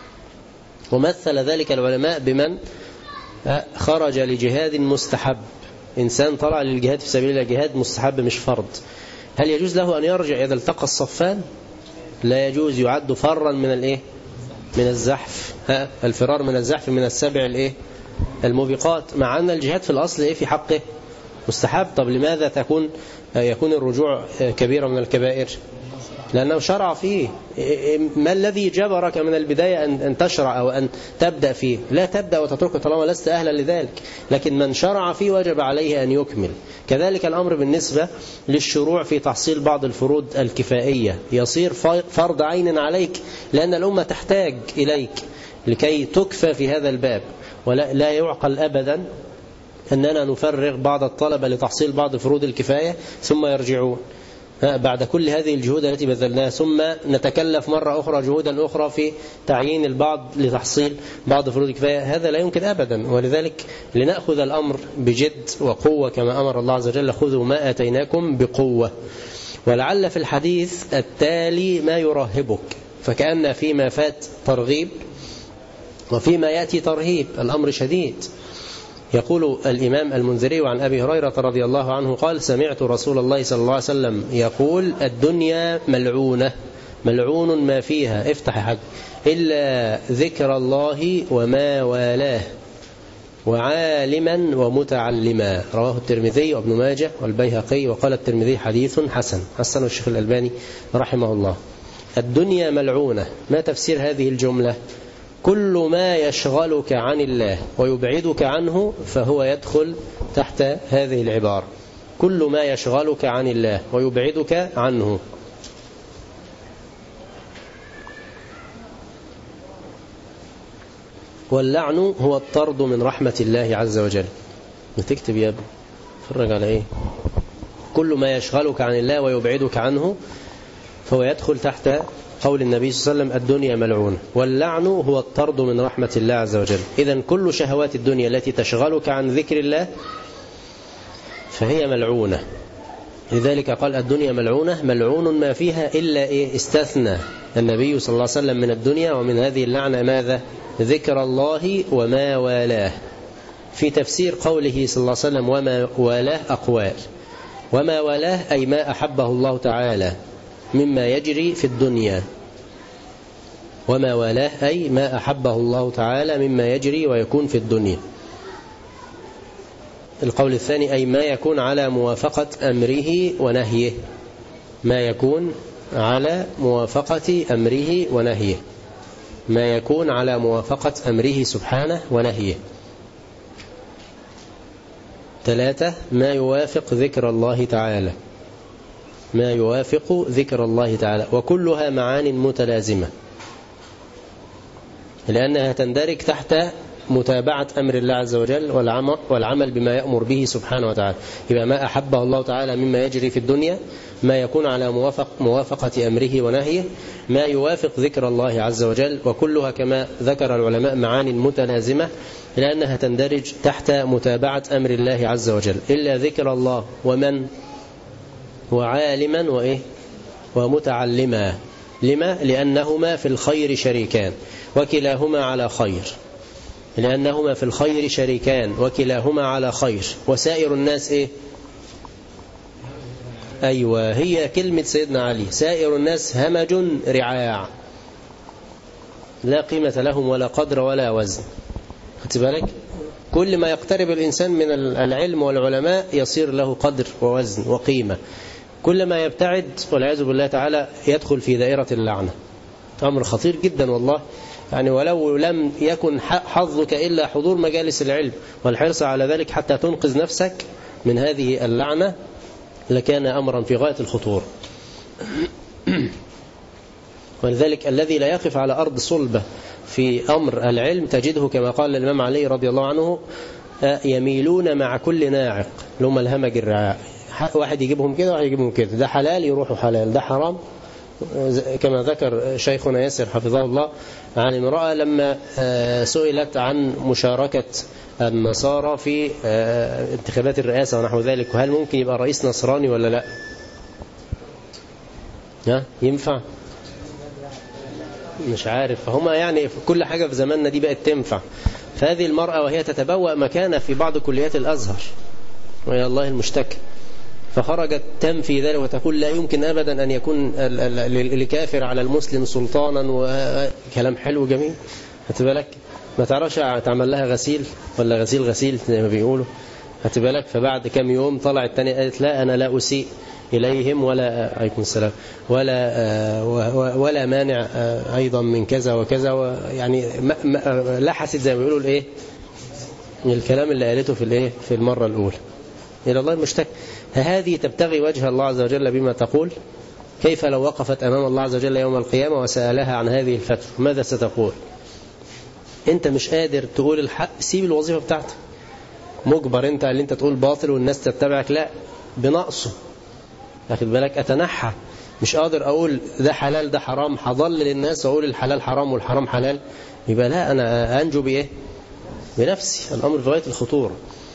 ومثل ذلك العلماء بمن خرج لجهاد مستحب. إنسان طلع للجهاد في سبيل الله، جهاد مستحب مش فرض. هل يجوز له أن يرجع إذا التقى الصفان؟ لا يجوز. يعد فرا من الإيه؟ من الزحف. الفرار من الزحف من السبع الموبقات، مع أن الجهاد في الأصل في حقه مستحب. طب لماذا يكون الرجوع كبيرة من الكبائر؟ لأنه شرع فيه. ما الذي جبرك من البداية أن تشرع أو أن تبدأ فيه؟ لا تبدأ وتتركه طالما لست أهلا لذلك. لكن من شرع فيه وجب عليه أن يكمل. كذلك الأمر بالنسبة للشروع في تحصيل بعض الفروض الكفائية، يصير فرض عين عليك، لأن الأمة تحتاج إليك لكي تكفى في هذا الباب. ولا يعقل أبدا أننا نفرغ بعض الطلبة لتحصيل بعض فروض الكفاية ثم يرجعون بعد كل هذه الجهود التي بذلناها، ثم نتكلف مرة أخرى جهودا أخرى في تعيين البعض لتحصيل بعض فروض الكفاية. هذا لا يمكن أبدا. ولذلك لنأخذ الأمر بجد وقوة كما أمر الله عز وجل: خذوا ما آتيناكم بقوة. ولعل في الحديث التالي ما يرهبك، فكأن فيما فات ترغيب وفيما يأتي ترهيب. الأمر شديد. يقول الإمام المنذري عن أبي هريرة رضي الله عنه قال: سمعت رسول الله صلى الله عليه وسلم يقول: الدنيا ملعونة، ملعون ما فيها، افتح يا حاج، إلا ذكر الله وما والاه وعالما ومتعلما. رواه الترمذي وابن ماجه والبيهقي، وقال الترمذي: حديث حسن. حسن الشيخ الألباني رحمه الله. الدنيا ملعونة، ما تفسير هذه الجملة؟ كل ما يشغلك عن الله ويبعدك عنه فهو يدخل تحت هذه العبارة. كل ما يشغلك عن الله ويبعدك عنه. واللعن هو الطرد من رحمة الله عز وجل. تكتب يا ابني، فرج على ايه؟ كل ما يشغلك عن الله ويبعدك عنه فهو يدخل تحت قول النبي صلى الله عليه وسلم: الدنيا ملعونة. واللعن هو الطرد من رحمة الله عز وجل. إذن كل شهوات الدنيا التي تشغلك عن ذكر الله فهي ملعونة. لذلك قال: الدنيا ملعونة، ملعون ما فيها، إلا إيه؟ استثنى النبي صلى الله عليه وسلم من الدنيا ومن هذه اللعنة ماذا؟ ذكر الله وما والاه. في تفسير قوله صلى الله عليه وسلم وما والاه أقوال. وما والاه أي ما أحبه الله تعالى مما يجري في الدنيا. وما والاه أي ما أحبه الله تعالى مما يجري ويكون في الدنيا. القول الثاني أي ما يكون على موافقة أمره ونهيه. ما يكون على موافقة أمره ونهيه. ما يكون على موافقة أمره سبحانه ونهيه. 3 ما يوافق ذكر الله تعالى. ما يوافق ذكر الله تعالى، وكلها معان متلازمة لأنها تندرج تحت متابعة أمر الله عز وجل والعمل بما يأمر به سبحانه وتعالى. يبقى ما أحبه الله تعالى مما يجري في الدنيا، ما يكون على موافقة أمره ونهيه، ما يوافق ذكر الله عز وجل، وكلها كما ذكر العلماء معان متلازمة لأنها تندرج تحت متابعة أمر الله عز وجل. إلا ذكر الله ومن وعالما وإيه ومتعلما. لما؟ لأنهما في الخير شريكان وكلاهما على خير. لأنهما في الخير شريكان وكلاهما على خير. وسائر الناس إيه؟ أيوة، هي كلمة سيدنا علي: سائر الناس همج رعاع، لا قيمة لهم ولا قدر ولا وزن. خدت بالك؟ كل ما يقترب الإنسان من العلم والعلماء يصير له قدر ووزن وقيمة. كل ما يبتعد والعياذ بالله تعالى يدخل في دائرة اللعنة. أمر خطير جدا والله. يعني ولو لم يكن حظك إلا حضور مجالس العلم والحرص على ذلك حتى تنقذ نفسك من هذه اللعنة لكان أمرا في غاية الخطورة. ولذلك الذي لا يقف على أرض صلبة في أمر العلم تجده كما قال الإمام علي رضي الله عنه: يميلون مع كل ناعق، لهم الهمج الرعاع. واحد يجيبهم كده واحد يجيبهم كده، ده حلال يروحوا حلال، ده حرام. كما ذكر شيخنا ياسر حفظه الله عن امرأة لما سئلت عن مشاركة النصارى في انتخابات الرئاسة ونحو ذلك، وهل ممكن يبقى رئيس نصراني ولا لا؟ ينفع؟ مش عارف. فهما يعني في كل حاجة في زماننا دي بقت تنفع. فهذه المرأة وهي تتبوأ مكانة في بعض كليات الأزهر ويا الله المشتكى، فخرجت تنفي ذلك وتقول لا يمكن أبدا أن يكون الكافر على المسلم سلطانا، وكلام حلو جميل. هتبالك ما تعرفش تعمل لها غسيل ولا غسيل زي ما بيقولوا. هتبالك فبعد كم يوم طلعت تاني قالت لا أنا لا أسيء إليهم ولا عليكم السلام ولا مانع أيضا من كذا وكذا، يعني لحست زي ما بيقولوا الإيه الكلام اللي قالته في المرة الأولى. إلى الله المشتكى. هذه تبتغي وجه الله عز وجل بما تقول. كيف لو وقفت أمام الله عز وجل يوم القيامة وسألها عن هذه الفتوى ماذا ستقول؟ أنت مش قادر تقول الحق، سيب الوظيفة بتاعتك. مجبر انت اللي انت تقول باطل والناس تتبعك، لا، بنقصه. واخد بالك؟ اتنحى، مش قادر اقول ده حلال ده حرام، هضل للناس واقول الحلال حرام والحرام حلال، يبقى لا، انا انجو بايه؟ بنفسي. الامر في غاية الخطورة.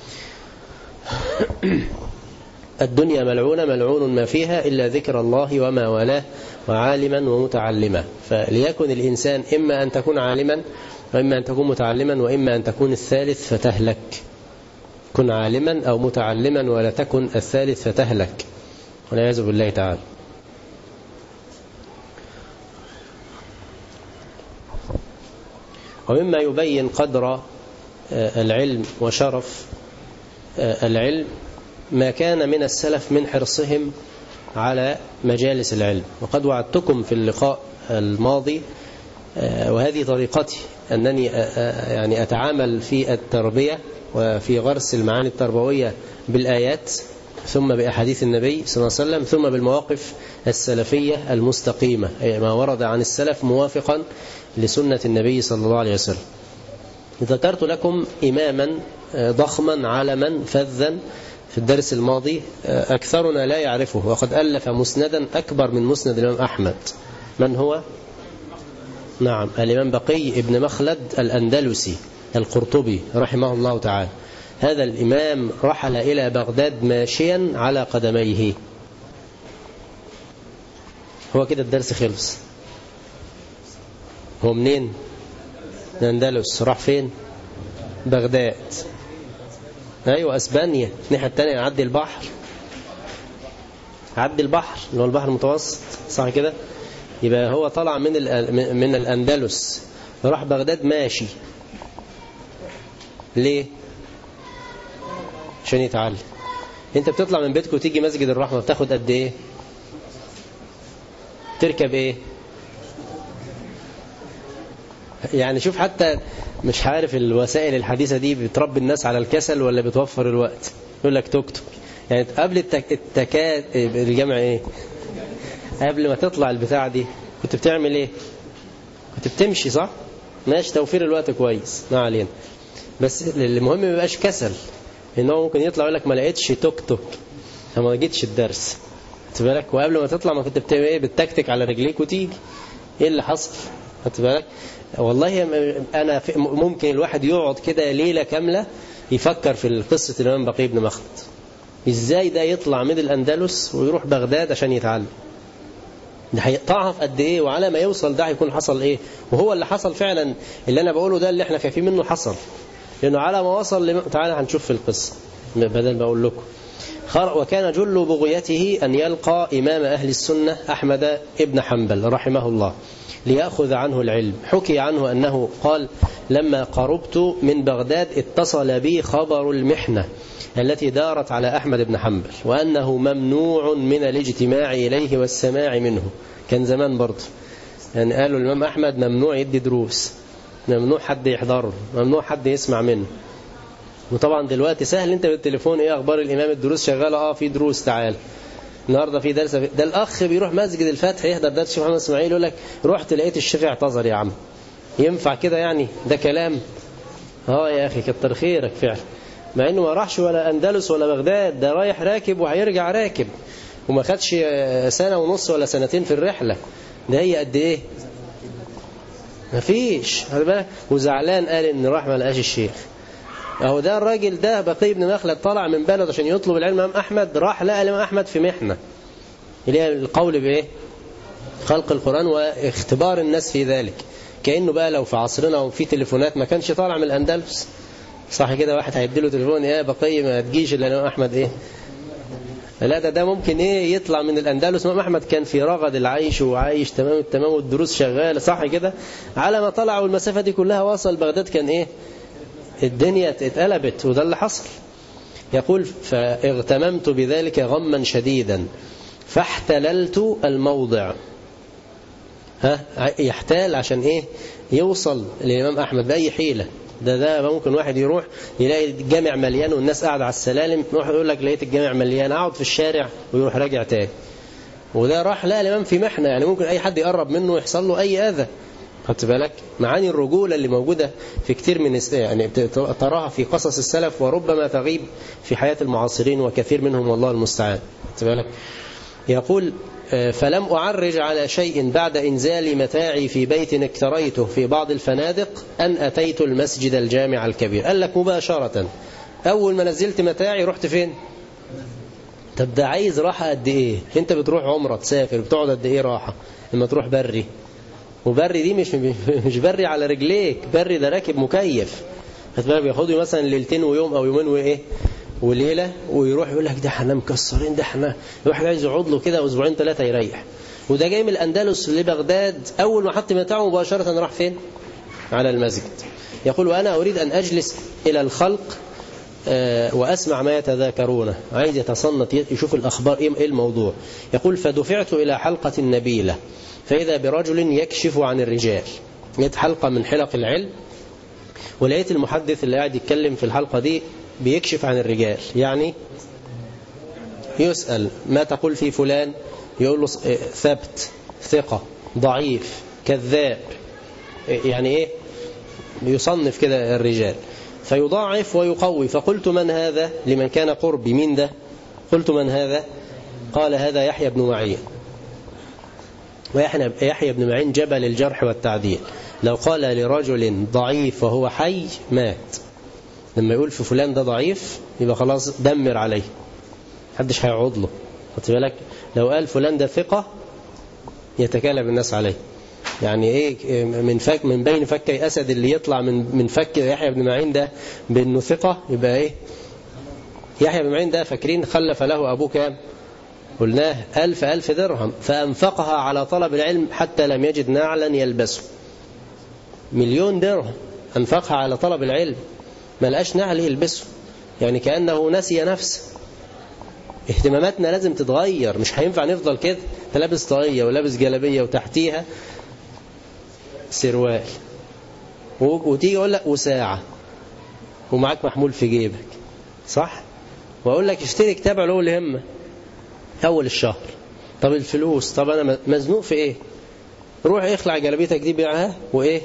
الدنيا ملعونة ملعون ما فيها إلا ذكر الله وما والاه وعالما ومتعلما. فليكن الإنسان إما أن تكون عالما وإما أن تكون متعلما وإما أن تكون الثالث فتهلك. كن عالما أو متعلما ولا تكن الثالث فتهلك، والعياذ بالله تعالى. ومما يبين قدر العلم وشرف العلم ما كان من السلف من حرصهم على مجالس العلم. وقد وعدتكم في اللقاء الماضي، وهذه طريقتي، أنني يعني أتعامل في التربية وفي غرس المعاني التربوية بالآيات، ثم بأحاديث النبي صلى الله عليه وسلم، ثم بالمواقف السلفية المستقيمة، ما ورد عن السلف موافقا لسنة النبي صلى الله عليه وسلم. ذكرت لكم إماما ضخما علما فذا في الدرس الماضي أكثرنا لا يعرفه، وقد ألف مسندا أكبر من مسند الإمام أحمد. من هو؟ نعم، الإمام بقي ابن مخلد الأندلسي القرطبي رحمه الله تعالى. هذا الإمام رحل إلى بغداد ماشيا على قدميه. هو كده الدرس خلص. هو منين؟ الأندلس. راح فين؟ بغداد. أيوة، أسبانيا، الناحية التانية، عدي البحر، عدي البحر اللي هو البحر المتوسط، صح كده؟ يبقى هو طلع من الأندلس راح بغداد ماشي. ليه؟ عشان يتعلم. انت بتطلع من بيتك وتيجي مسجد الرحمة بتاخد قد ايه؟ تركب ايه؟ يعني شوف، حتى مش عارف الوسائل الحديثة دي بتربي الناس على الكسل ولا بتوفر الوقت. يقول لك توك توك. يعني قبل الجمع ايه؟ قبل ما تطلع البتاعة دي كنت بتعمل ايه؟ كنت بتمشي، صح؟ ماشي، توفير الوقت كويس، ما علينا. بس المهم ما يبقاش كسل، انه ممكن يطلع يقول لك ما لقيتش توك توك فما جيتش الدرس. خد بالك؟ وقبل ما تطلع ما كنت بتعمل ايه؟ بتتكتك على رجليك وتيجي. ايه اللي حصل؟ خد بالك؟ والله أنا ممكن الواحد يقعد كده ليلة كاملة يفكر في قصة الإمام بقي بن مخلد، إزاي ده يطلع من الأندلس ويروح بغداد عشان يتعلم. ده هيقطعها في قد إيه، وعلى ما يوصل ده هيكون حصل إيه. وهو اللي حصل فعلا، اللي أنا بقوله ده اللي احنا خايفين منه حصل، لأنه على ما وصل تعالى هنشوف في القصة بدل بقول لكم. وكان جل بغيته أن يلقى إمام أهل السنة أحمد ابن حنبل رحمه الله ليأخذ عنه العلم. حكي عنه أنه قال: لما قربت من بغداد اتصل بي خبر المحنة التي دارت على أحمد بن حنبل، وأنه ممنوع من الاجتماع إليه والسماع منه. كان زمان برضه يعني قالوا الإمام أحمد ممنوع يدي دروس، ممنوع حد يحضره، ممنوع حد يسمع منه. وطبعا دلوقتي سهل، انت بالتليفون ايه اخبار الامام، الدروس شغاله، في دروس، تعال النهارده في درس. ده الاخ بيروح مسجد الفتح يحضر درس الشيخ محمد اسماعيل، يقول لك رحت لقيت الشيخ اعتذر. يا عم ينفع كده يعني؟ ده كلام؟ يا اخي كتر خيرك فعلا. مع انه ما راحش ولا اندلس ولا بغداد، ده رايح راكب وهيرجع راكب، وما خدش سنه ونص ولا سنتين في الرحله. ده هي قد ايه؟ مفيش. خد بالك؟ وزعلان قال ان راح ما لقاش الشيخ. اهو ده الراجل ده بقي بن مخلد طلع من بلد عشان يطلب العلم. الإمام أحمد راح لقى الإمام أحمد في محنة، اللي هي القول بإيه؟ خلق القرآن واختبار الناس في ذلك. كأنه بقى لو في عصرنا وفي تليفونات ما كانش طالع من الأندلس، صح كده؟ واحد هيديله تليفون: يا بقي ما تجيش إلا الإمام أحمد إيه؟ لا، ده ممكن إيه يطلع من الأندلس. الإمام أحمد كان في رغد العيش وعايش تمام التمام والدروس شغالة، صح كده؟ على ما طلع والمسافة دي كلها وصل بغداد كان إيه؟ الدنيا اتقلبت. وده اللي حصل. يقول: فاغتممت بذلك غما شديدا فاحتللت الموضع. يحتال عشان ايه؟ يوصل للإمام أحمد بأي حيلة. ده ممكن واحد يروح يلاقي الجامع مليان والناس قاعدة على السلالم، يروح يقول لك لقيت الجامع مليان، اقعد في الشارع، ويروح راجع تاني. وده راح لا الإمام في محنة، يعني ممكن أي حد يقرب منه يحصل له أي أذى. خدت بالك؟ معاني الرجولة اللي موجودة في كتير من يعني تراها في قصص السلف وربما تغيب في حياة المعاصرين وكثير منهم والله المستعان. خدت بالك؟ يقول فلم أعرج على شيء بعد إنزال متاعي في بيت اكتريته في بعض الفنادق أن أتيت المسجد الجامع الكبير. قال لك مباشرة أول ما نزلت متاعي رحت فين؟ طب ده عايز راحة قد إيه؟ أنت بتروح عمرة تسافر بتقعد قد إيه راحة لما تروح بري؟ وبري دي مش بري على رجليك، بري ده راكب مكيف. بياخدوا مثلا ليلتين ويوم أو يومين وإيه وليلة ويروح يقول لك ده احنا مكسرين، ده احنا الواحد عايز يقعد له كده أسبوعين 3 يريح. وده جاي من الأندلس لبغداد، أول ما حط متاعه مباشرة راح فين؟ على المسجد. يقول وأنا أريد أن أجلس إلى الخلق وأسمع ما يتذاكرونه، عايز يتصنت يشوف الأخبار إيه الموضوع. يقول فدفعت إلى حلقة النبيلة فإذا برجل يكشف عن الرجال. جت حلقة من حلق العلم ولقيت المحدث اللي قاعد يتكلم في الحلقة دي بيكشف عن الرجال. يعني يسأل ما تقول في فلان، يقول له ثبت، ثقة، ضعيف، كذاب، يعني إيه يصنف كده الرجال فيضاعف ويقوي. فقلت من هذا لمن كان قربي، مين ده؟ قلت من هذا؟ قال هذا يحيى بن معين. ويحيى بن معين جبل الجرح والتعديل، لو قال لرجل ضعيف وهو حي مات. لما يقول في فلان ده ضعيف يبقى خلاص دمر عليه، محدش هيعوض له. خدت بالك؟ لو قال فلان ده ثقة يتكالب الناس عليه. يعني ايه من بين فكي اسد اللي يطلع من فك يحيى بن معين ده بانه ثقة، يبقى ايه؟ يحيى بن معين ده فاكرين خلف له ابوه كام؟ قلناه 1000 درهم، فأنفقها على طلب العلم حتى لم يجد نعلا يلبسه. 1,000,000 درهم أنفقها على طلب العلم، ما لقاش نعل يلبسه، يعني كأنه نسي نفسه. اهتماماتنا لازم تتغير، مش هينفع نفضل كده لابس طاقية ولابس جلابية وتحتيها سروال وتيجي أقول لك وساعة ومعاك محمول في جيبك، صح؟ وأقول لك اشتري كتاب علو الهمة أول الشهر. طب الفلوس، طب أنا مزنوق في إيه؟ روح اخلع جلابيتك دي بيعها وإيه؟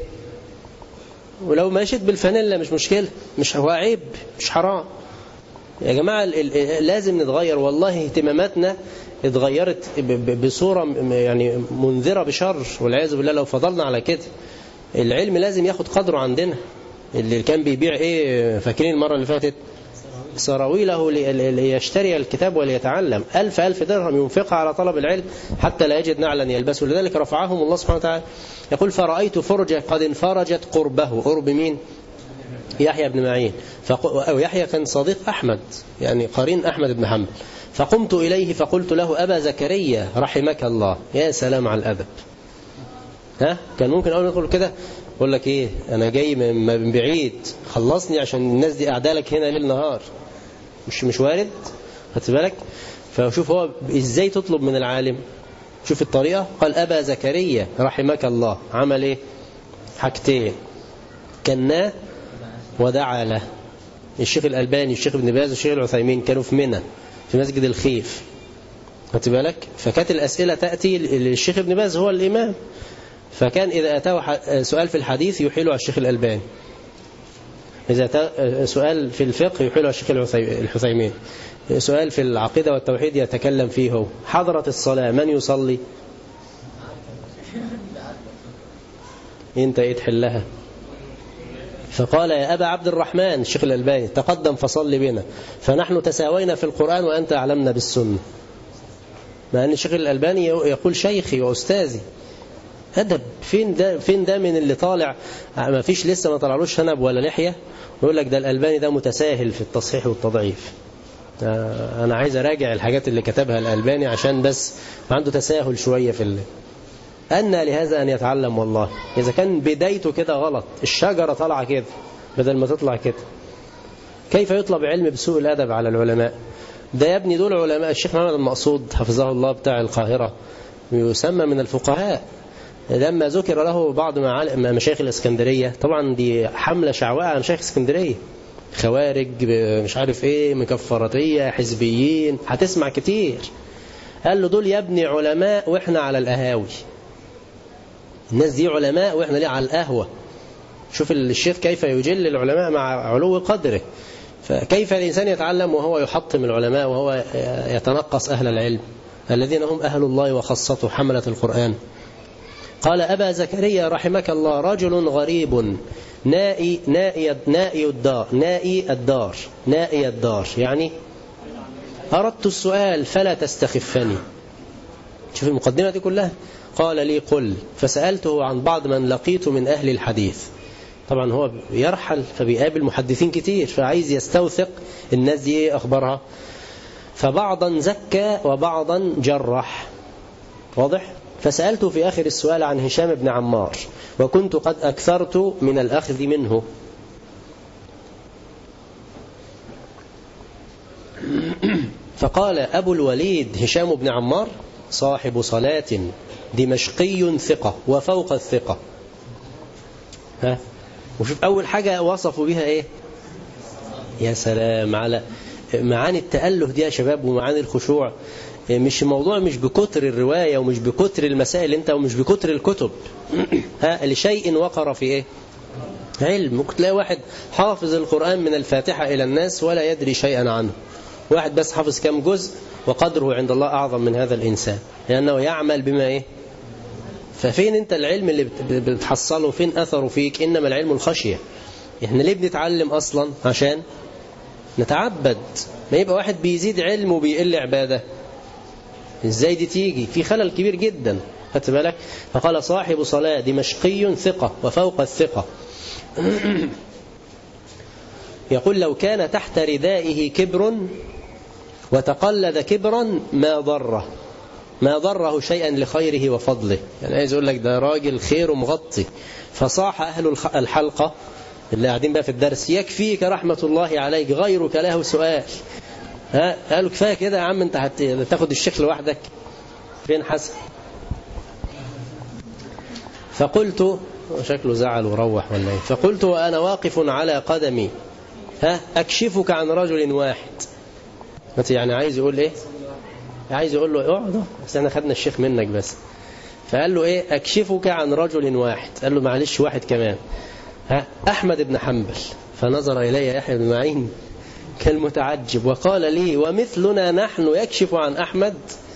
ولو ماشيت بالفانيلا مش مشكلة، مش هو عيب، مش حرام يا جماعة. لازم نتغير، والله اهتماماتنا اتغيرت بصورة يعني منذرة بشر والعياذ بالله. لو فضلنا على كده العلم لازم ياخد قدره عندنا. اللي كان بيبيع ايه فاكرين المرة اللي فاتت؟ سراويله ليشتري الكتاب وليتعلم. 1000 درهم ينفقها على طلب العلم حتى لا يجد نعلا يلبسه. لذلك رفعهم الله سبحانه وتعالى. يقول فرأيت فرجة قد انفرجت قربه. قرب مين؟ يحيى بن معين. أو يحيى كان صديق أحمد، يعني قرين أحمد بن حنبل. فقمت إليه فقلت له أبا زكريا رحمك الله. يا سلام على الأدب. كان ممكن أول يقول كده يقول لك إيه أنا جاي من بعيد خلصني عشان الناس دي قاعدة لك هنا ليل نهار. مش وارد. خدت بالك؟ فشوف هو إزاي تطلب من العالم. شوف الطريقة. قال أبا زكريا رحمك الله. عمل إيه؟ حاجتين، كناه ودعا له. الشيخ الألباني الشيخ ابن باز والشيخ العثيمين كانوا في منى في مسجد الخيف. خدت بالك؟ فكانت الأسئلة تأتي للشيخ ابن باز هو الإمام، فكان إذا أتاه سؤال في الحديث يحيله على الشيخ الألباني، إذا أتاه سؤال في الفقه يحيله على الشيخ العثيمين، سؤال في العقيدة والتوحيد يتكلم فيه هو. حضرت الصلاة من يصلي؟ انت ايه تحلها؟ فقال يا أبا عبد الرحمن الشيخ الألباني تقدم فصل بنا، فنحن تساوينا في القرآن وأنت أعلمنا بالسنة. مع أن الشيخ الألباني يقول شيخي وأستاذي. أدب. فين ده من اللي طالع ما فيش لسه ما طلعلوش شنب ولا لحية ويقول لك ده الألباني ده متساهل في التصحيح والتضعيف. أنا عايز أراجع الحاجات اللي كتبها الألباني عشان بس عنده تساهل شوية في أن لهذا أن يتعلم. والله إذا كان بدايته كده غلط، الشجرة طلع كده بدل ما تطلع كده، كيف يطلب علم بسوء الأدب على العلماء؟ ده يا ابني دول علماء. الشيخ محمد المقصود حفظه الله بتاع القاهرة يسمى من الفقهاء. لما ذكر له بعض مشايخ الإسكندرية، طبعا دي حملة شعواء على مشايخ الإسكندرية، خوارج مش عارف ايه مكفراتية حزبيين، هتسمع كتير. قال له دول يا ابني علماء واحنا على القهاوي. الناس دي علماء وإحنا ليه على القهوة. شوف الشيخ كيف يجل العلماء مع علو قدره. فكيف الإنسان يتعلم وهو يحطم العلماء وهو يتنقص أهل العلم الذين هم أهل الله وخاصته حملة القرآن. قال أبا زكريا رحمك الله رجل غريب نائي الدار يعني أردت السؤال فلا تستخفني. شوف المقدمة دي كلها. قال لي قل، فسألته عن بعض من لقيت من أهل الحديث. طبعا هو يرحل فبيقابل محدثين كتير فعايز يستوثق الناس دي ايه أخبارها. فبعضا زكى وبعضا جرح، واضح. فسألته في آخر السؤال عن هشام بن عمار وكنت قد أكثرت من الأخذ منه. فقال أبو الوليد هشام بن عمار صاحب صلاة دمشقي ثقة وفوق الثقة. وشوف أول حاجة وصفوا بها إيه؟ يا سلام على معاني التأله دي يا شباب ومعاني الخشوع. مش الموضوع مش بكتر الرواية ومش بكتر المسائل انت ومش بكتر الكتب. لشيء وقر في ايه؟ علم. ممكن تلاقي واحد حافظ القرآن من الفاتحة إلى الناس ولا يدري شيئا عنه. واحد بس حافظ كم جزء وقدره عند الله أعظم من هذا الإنسان لأنه يعمل بما ايه؟ ففين انت العلم اللي بتحصله؟ فين أثره فيك؟ إنما العلم الخشية. احنا ليه بنتعلم أصلا؟ عشان نتعبد. ما يبقى واحد بيزيد علم وبيقل عبادة، ازاي دي تيجي؟ في خلل كبير جدا. خدت بالك؟ فقال صاحب صلاة دمشقي ثقة وفوق الثقة. يقول لو كان تحت ردائه كبر وتقلد كبرا ما ضره شيئا لخيره وفضله. يعني عايز اقول لك ده راجل خير ومغطي. فصاح أهل الحلقة اللي قاعدين بقى في الدرس يكفيك رحمة الله عليك غيرك له سؤال. قالوا كفاية كده يا عم، انت هتاخد الشيخ لوحدك. فين حسن؟ فقلت، شكله زعل وروح ولا ايه؟ فقلت وأنا واقف على قدمي أكشفك عن رجل واحد. يعني عايز يقول ايه؟ عايز يقول له اقعد بس احنا خدنا الشيخ منك بس. فقال له ايه؟ أكشفك عن رجل واحد. قال له معلش واحد كمان. أحمد بن حنبل. فنظر إلي يحيى بن معين كالمتعجب وقال لي ومثلنا نحن يكشف عن أحمد.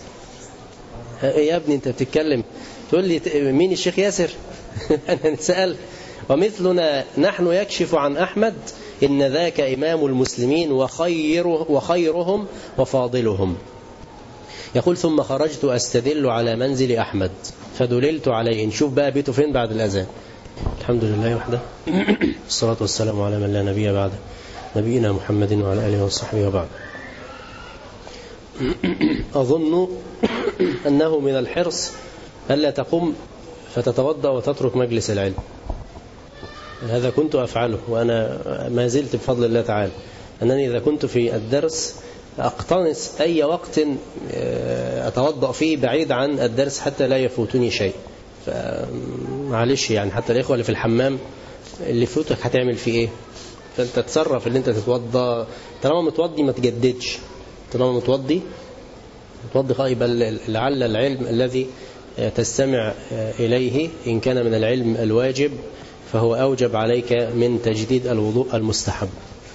يا ابني انت بتتكلم تقول لي مين الشيخ ياسر؟ أنا نسأل. ومثلنا نحن يكشف عن أحمد إن ذاك إمام المسلمين وخيرهم وفاضلهم. يقول ثم خرجت أستدل على منزل أحمد فدللت عليه. نشوف بقى بيته فين بعد الأذان. الحمد لله وحده والصلاة والسلام على من لا نبي بعده نبينا محمد وعلى آله وصحبه وبعد. أظن أنه من الحرص ألا تقوم فتتوضأ وتترك مجلس العلم. هذا كنت أفعله وأنا ما زلت بفضل الله تعالى أنني إذا كنت في الدرس أقتنص أي وقت أتوضأ فيه بعيد عن الدرس حتى لا يفوتني شيء. فمعلش يعني حتى الإخوة اللي في الحمام اللي فوتك هتعمل فيه إيه؟ فأنت تتصرف اللي أنت تتوضأ. طالما متوضي ما تجددش. طالما متوضي يبقى لعل العلم الذي تستمع إليه إن كان من العلم الواجب فهو أوجب عليك من تجديد الوضوء المستحب.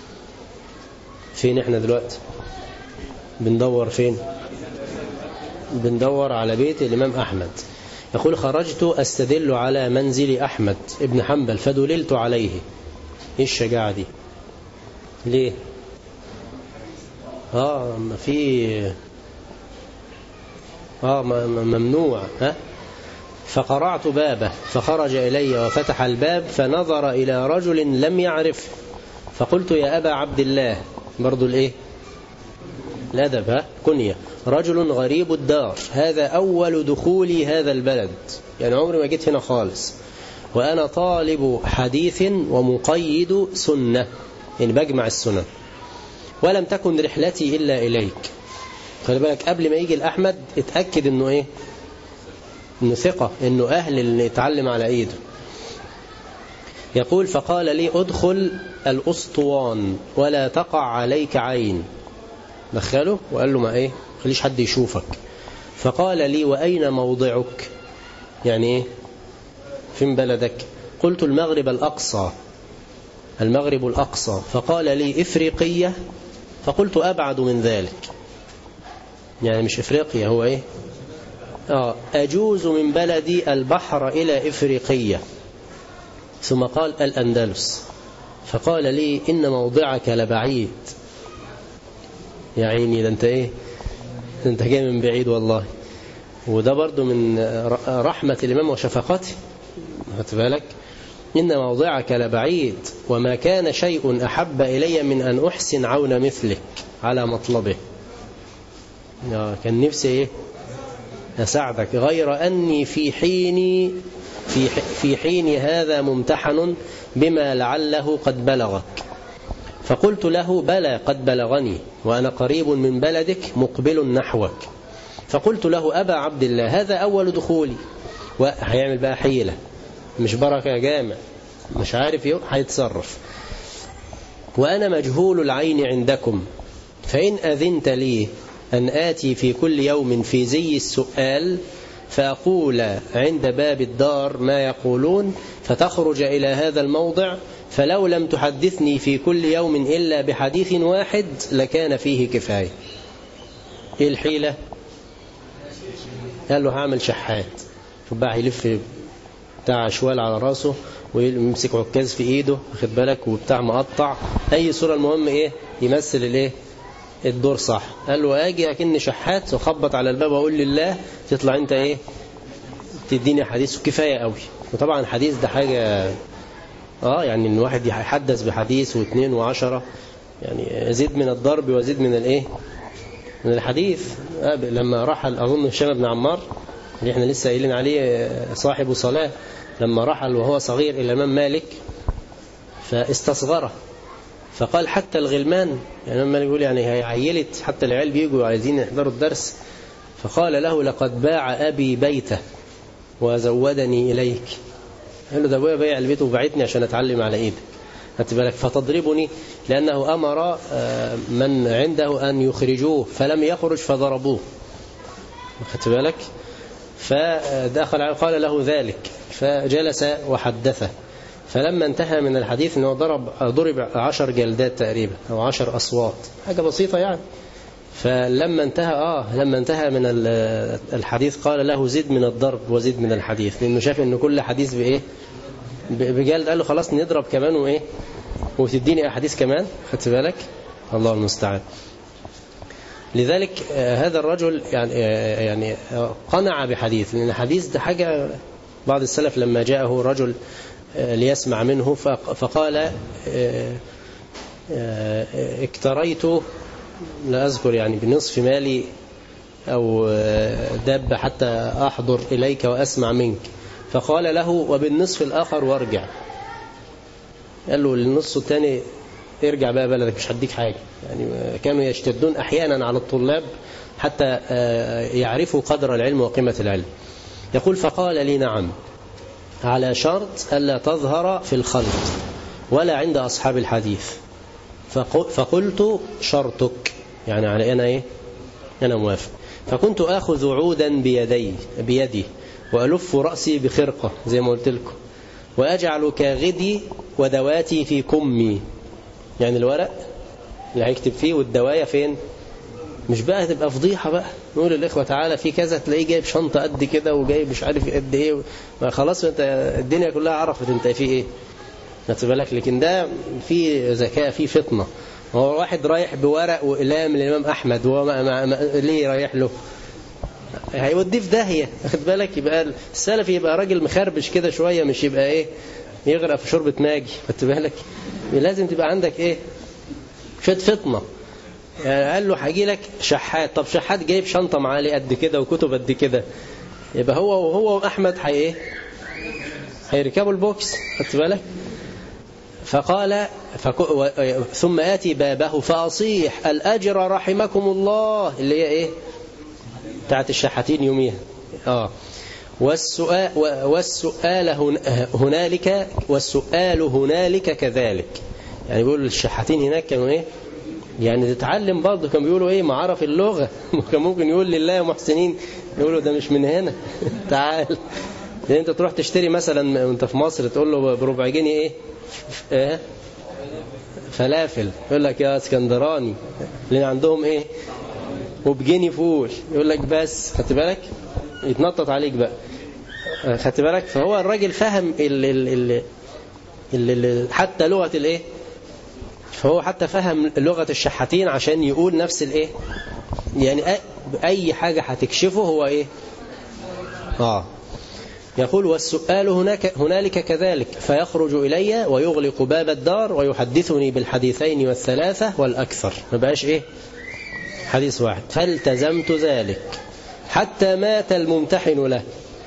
فين احنا دلوقتي؟ بندور فين؟ بندور على بيت الإمام أحمد. يقول خرجت أستدل على منزل أحمد ابن حنبل فدللت عليه. إيه الشجاعة دي؟ ليه؟ ما في ممنوع. فقرعت بابه فخرج إلي وفتح الباب فنظر إلى رجل لم يعرف فقلت يا أبا عبد الله. برضو الإيه؟ الأدب. كنية. رجل غريب الدار هذا أول دخولي هذا البلد، يعني عمري ما جيت هنا خالص، وأنا طالب حديث ومقيد سنة، يعني بجمع السنة، ولم تكن رحلتي إلا إليك. خلي بالك قبل ما يجي الأحمد اتأكد إنه إيه؟ إنه ثقة، إنه أهل اللي يتعلم على إيده. يقول فقال لي ادخل الأسطوان ولا تقع عليك عين. دخله وقال له ما إيه؟ خليش حد يشوفك. فقال لي وأين موضعك؟ يعني إيه؟ فين بلدك؟ قلت المغرب الأقصى. المغرب الأقصى. فقال لي إفريقية. فقلت أبعد من ذلك، يعني مش إفريقيا، هو إيه؟ أجوز من بلدي البحر إلى إفريقية. ثم قال الأندلس. فقال لي إن موضعك لبعيد. يا عيني، ده أنت إيه؟ ده أنت جاي من بعيد والله. وده برضو من رحمة الإمام وشفقته، خدت بالك؟ إن موضعك لبعيد وما كان شيء أحب إلي من أن أحسن عون مثلك على مطلبه. كان نفسي إيه؟ أساعدك، غير أني في حين هذا ممتحن بما لعله قد بلغك. فقلت له بلى قد بلغني وأنا قريب من بلدك مقبل نحوك. فقلت له أبا عبد الله هذا أول دخولي. وهيعمل بقى حيلة، مش بركة يا جامع، مش عارف هيتصرف. وأنا مجهول العين عندكم، فإن أذنت لي أن آتي في كل يوم في زي السؤال فأقول عند باب الدار ما يقولون، فتخرج إلى هذا الموضع، فلو لم تحدثني في كل يوم إلا بحديث واحد لكان فيه كفاية. إيه الحيلة؟ قال له هعمل شحات. فبقى يلف بتاع شوال على راسه ويمسك عكاز في ايده، واخد بالك، وبتاع مقطع اي صورة، المهم ايه يمثل الايه الدور صح. قال له اجي اكن شحات وخبط على الباب واقول لله تطلع انت ايه تديني حديث كفاية قوي. وطبعا الحديث ده حاجة يعني ان واحد يحدث بحديث واثنين وعشرة، يعني زيد من الضرب وزيد من الايه من الحديث. لما رحل أظن هشام بن عمار اللي احنا لسه قايلين عليه صاحب صلاة، لما رحل وهو صغير إلى الإمام مالك فاستصغره، فقال حتى الغلمان، يعني الإمام مالك يقول يعني هي عيلت، حتى العيال بيجوا عايزين يحضروا الدرس. فقال له لقد باع أبي بيته وزودني إليك. قال له ده أبويا بايع البيت وبعتني عشان أتعلم على إيدك، بالك، فتضربني، لأنه أمر من عنده أن يخرجوه فلم يخرج فضربوه، خدت بالك. فدخل قال له ذلك، فجلس وحدثه. فلما انتهى من الحديث أنه ضرب 10 جلدات تقريبا أو 10 أصوات، حاجة بسيطة يعني. فلما انتهى من الحديث قال له زد من الضرب وزد من الحديث، لأنه شاف أنه كل حديث بإيه بجلد. قال له خلاص نضرب كمان وإيه وتديني أحاديث كمان، خدت بالك، الله المستعان. لذلك هذا الرجل يعني قنع بحديث، لأن الحديث ده حاجة. بعض السلف لما جاءه رجل ليسمع منه فقال اكتريت، لا أذكر يعني، بنصف مالي أو دابة حتى أحضر إليك وأسمع منك. فقال له وبالنصف الآخر وارجع. قال له النص الثاني ارجع بقى بلدك، مش هديك حاجة. يعني كانوا يشتدون أحيانا على الطلاب حتى يعرفوا قدر العلم وقيمة العلم. يقول فقال لي نعم، على شرط ألا تظهر في الخلط ولا عند أصحاب الحديث. فقلت شرطك، يعني على أنا إيه أنا موافق. فكنت آخذ عودا بيدي وألف رأسي بخرقة زي ما قلت لكم، وأجعل كاغدي ودواتي في كمي، يعني الورق اللي هيكتب فيه والدواية فين. مش بقى تبقى فضيحة بقى نقول للإخوة تعالى في كذا، تلاقيه جايب شنطة قد كده وجايب مش عارف قد إيه، خلاص انت الدنيا كلها عرفت انت فيه إيه، بالك. لكن ده في ذكاء، في فطنة. هو واحد رايح بورق وإقلام للإمام أحمد، وهو ليه رايح له؟ هيوديه في داهية، واخد بالك. يبقى السلفي يبقى راجل مخربش كده شوية، مش يبقى إيه يغرق في شوربة ماجي، واخد بالك. لازم تبقى عندك إيه شوية فطنة. يعني قال له هاجي لك شحات، طب شحات جايب شنطة معالي قد كده وكتب قد كده، يبقى هو وأحمد هيركبوا البوكس، خدت بالك. فقال ثم آتي بابه فأصيح الأجر رحمكم الله، اللي هي إيه بتاعت الشحاتين يوميها. والسؤال هنالك كذلك. يعني بيقولوا الشحاتين هناك كانوا إيه يعني تتعلم برضه، كانوا بيقولوا إيه معرف اللغة، كان ممكن يقول لله محسنين، يقولوا ده مش من هنا تعال. يعني انت تروح تشتري مثلا وانت في مصر تقول له بربع جنيه ايه فلافل، يقول لك يا اسكندراني، اللي عندهم ايه وبجنيه فول، يقول لك بس خدت بالك، يتنطط عليك بقى، خدت بالك. فهو الراجل فهم حتى لغة الايه، فهو حتى فهم لغة الشحاتين عشان يقول نفس الايه، يعني اي حاجة هتكشفه هو ايه. يقول والسؤال هنالك كذلك، فيخرج إلي ويغلق باب الدار ويحدثني بالحديثين والثلاثة والأكثر، ما بقاش إيه حديث واحد. فالتزمت ذلك حتى مات الممتحن له.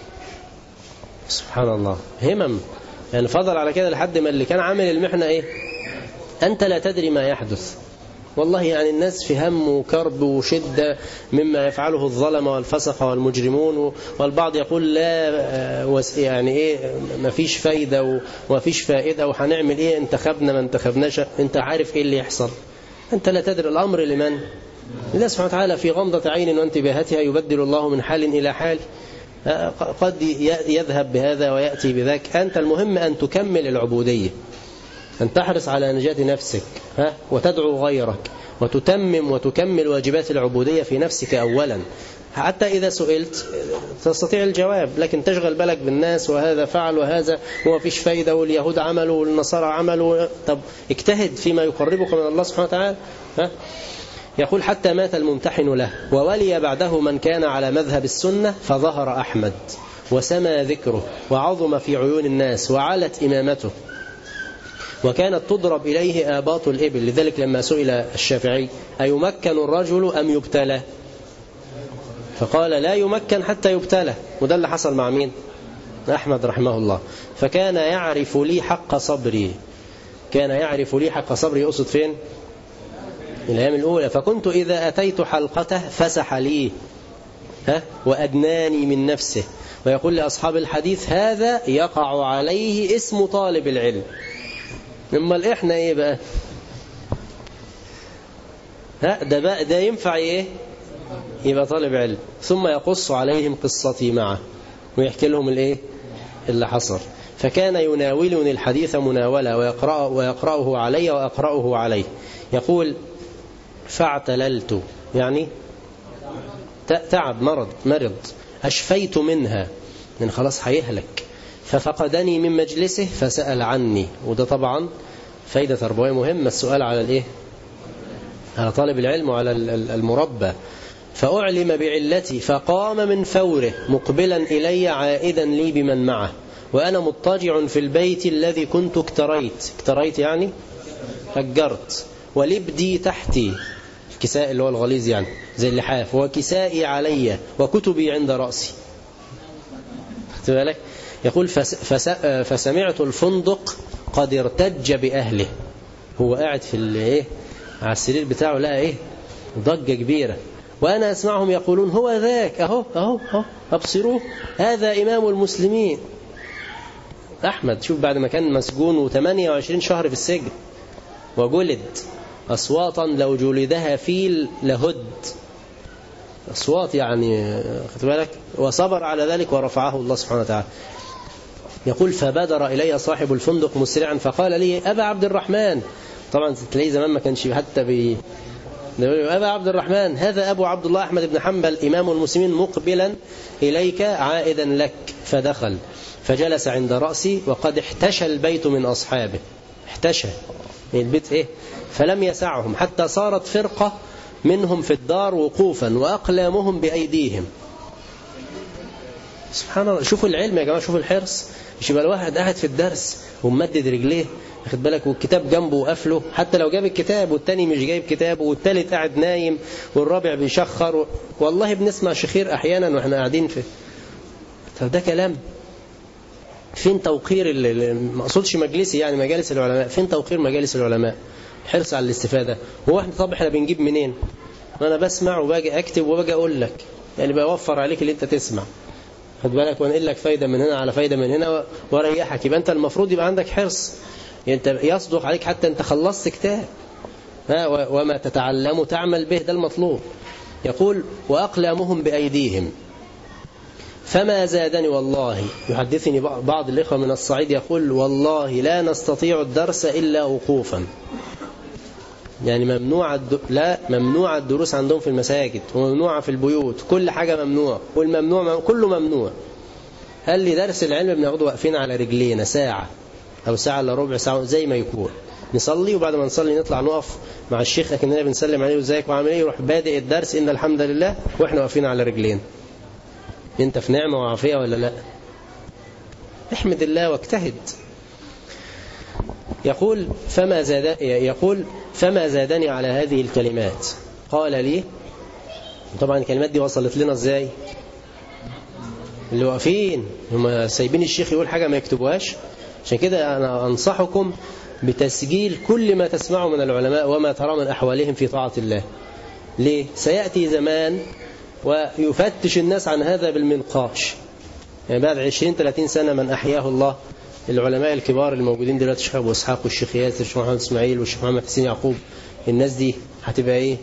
سبحان الله، همم يعني فضل على كده لحد ما اللي كان عامل المحنة إيه، أنت لا تدري ما يحدث والله. يعني الناس في هم وكرب وشدة مما يفعله الظلمة والفسقة والمجرمون، والبعض يقول لا يعني ايه ما فيش فايدة وما فيش فائدة وهنعمل ايه، انتخبنا ما انتخبناش، انت عارف ايه اللي يحصل، انت لا تدري. الامر لمن؟ الله سبحانه وتعالى. في غمضة عين وانتباهتها يبدل الله من حال إلى حال، قد يذهب بهذا ويأتي بذاك. أنت المهم أن تكمل العبودية، أن تحرص على نجاة نفسك وتدعو غيرك وتتمم وتكمل واجبات العبودية في نفسك أولا، حتى إذا سئلت تستطيع الجواب، لكن تشغل بالك بالناس وهذا فعل وهذا وما فيش فايدة واليهود عملوا والنصارى عملوا. طب اجتهد فيما يقربك من الله سبحانه وتعالى. يقول حتى مات الممتحن له، وولي بعده من كان على مذهب السنة فظهر أحمد وسمى ذكره وعظم في عيون الناس وعلت إمامته، وكانت تضرب إليه آباط الإبل. لذلك لما سئل الشافعي أيمكن الرجل أم يبتلى، فقال لا يمكن حتى يبتلى. وده اللي حصل مع مين؟ أحمد رحمه الله. فكان يعرف لي حق صبري، كان يعرف لي حق صبري، يقصد فين؟ الأيام الأولى. فكنت إذا أتيت حلقته فسح لي وأدناني من نفسه، ويقول لأصحاب الحديث هذا يقع عليه اسم طالب العلم. امال احنا ايه بقى؟ ده ينفع ايه؟ يبقى طالب علم. ثم يقص عليهم قصتي معه ويحكي لهم الايه اللي حصل. فكان يناولني الحديث مناولة ويقرأه علي وأقرأه عليه. يقول فاعتللت، يعني تعب، مرض، أشفيت منها، يعني خلاص هيهلك. ففقدني من مجلسه فسأل عني. وده طبعا فايدة تربوية مهمة، السؤال على الايه، على طالب العلم وعلى المربى. فأعلم بعلتي فقام من فوره مقبلا إلي عائدا لي بمن معه، وأنا مضطجع في البيت الذي كنت اكتريت يعني أجرت، ولبدي تحتي، الكساء اللي هو الغليظ يعني زي اللحاف، وكسائي علي وكتبي عند رأسي. خدت بالك؟ يقول فسمعت الفندق قد ارتج بأهله، هو قاعد في الايه على السرير بتاعه، لقى ايه ضجة كبيرة، وأنا أسمعهم يقولون هو ذاك، أهو أبصروه، هذا إمام المسلمين أحمد. شوف بعد ما كان مسجون و28 شهر في السجن وجلد أصواتا لو جلدها فيل لهد، أصوات يعني خدت بالك، وصبر على ذلك ورفعه الله سبحانه وتعالى. يقول فبادر إلي صاحب الفندق مسرعا فقال لي أبا عبد الرحمن، طبعا تلاقيه زمان ما كانش حتى أبا عبد الرحمن، هذا أبو عبد الله أحمد بن حنبل إمام المسلمين مقبلا إليك عائدا لك. فدخل فجلس عند رأسي وقد احتشى البيت من أصحابه، احتشى من البيت إيه، فلم يسعهم حتى صارت فرقة منهم في الدار وقوفا وأقلامهم بأيديهم. سبحان الله. شوفوا العلم يا جماعة، شوفوا الحرص. مش يبقى الواحد قاعد في الدرس وممدد رجليه، واخد بالك، والكتاب جنبه وقفله، حتى لو جاب الكتاب والتاني مش جايب كتابه والتالت قاعد نايم والرابع بيشخر والله بنسمع شخير أحيانا وإحنا قاعدين في. طب ده كلام؟ فين توقير ما أقصدش مجلسي يعني مجالس العلماء، فين توقير مجالس العلماء؟ الحرص على الاستفادة. هو احنا طب احنا بنجيب منين؟ أنا بسمع وباجي أكتب وباجي أقول لك، يعني بوفر عليك اللي أنت تسمع، خد بالك، وانقل لك فايدة من هنا على فايدة من هنا وريحك. يبقى أنت المفروض يبقى عندك حرص، يعني أنت يصدق عليك حتى أنت خلصت كتاب، وما تتعلم تعمل به، ده المطلوب. يقول وأقلامهم بأيديهم فما زادني والله. يحدثني بعض الإخوة من الصعيد يقول والله لا نستطيع الدرس إلا وقوفا، يعني ممنوع الدروس عندهم في المساجد وممنوعة في البيوت، كل حاجة ممنوع، والممنوع كله ممنوع. قال لي درس العلم بناخده واقفين على رجلينا ساعة أو ساعة إلا ربع ساعة زي ما يكون، نصلي وبعد ما نصلي نطلع نقف مع الشيخ أكننا بنسلم عليه وازيك وعامل ايه، يروح بادئ الدرس إن الحمد لله وإحنا واقفين على رجلين. أنت في نعمة وعافية ولا لا؟ احمد الله واجتهد. يقول فما زادني على هذه الكلمات. قال لي، طبعا الكلمات دي وصلت لنا ازاي؟ اللي واقفين هم سايبين الشيخ يقول حاجة ما يكتبوهاش. عشان كده أنا أنصحكم بتسجيل كل ما تسمعه من العلماء وما ترى من أحوالهم في طاعة الله. ليه؟ سيأتي زمان ويفتش الناس عن هذا بالمنقاش، يعني بعد 20-30 سنة من أحياه الله العلماء الكبار الموجودين دلوقتي، الشيخ أبو إسحاق والشيخ ياسر والشيخ محمد إسماعيل والشيخ محمد حسين يعقوب، الناس دي هتبقى إيه؟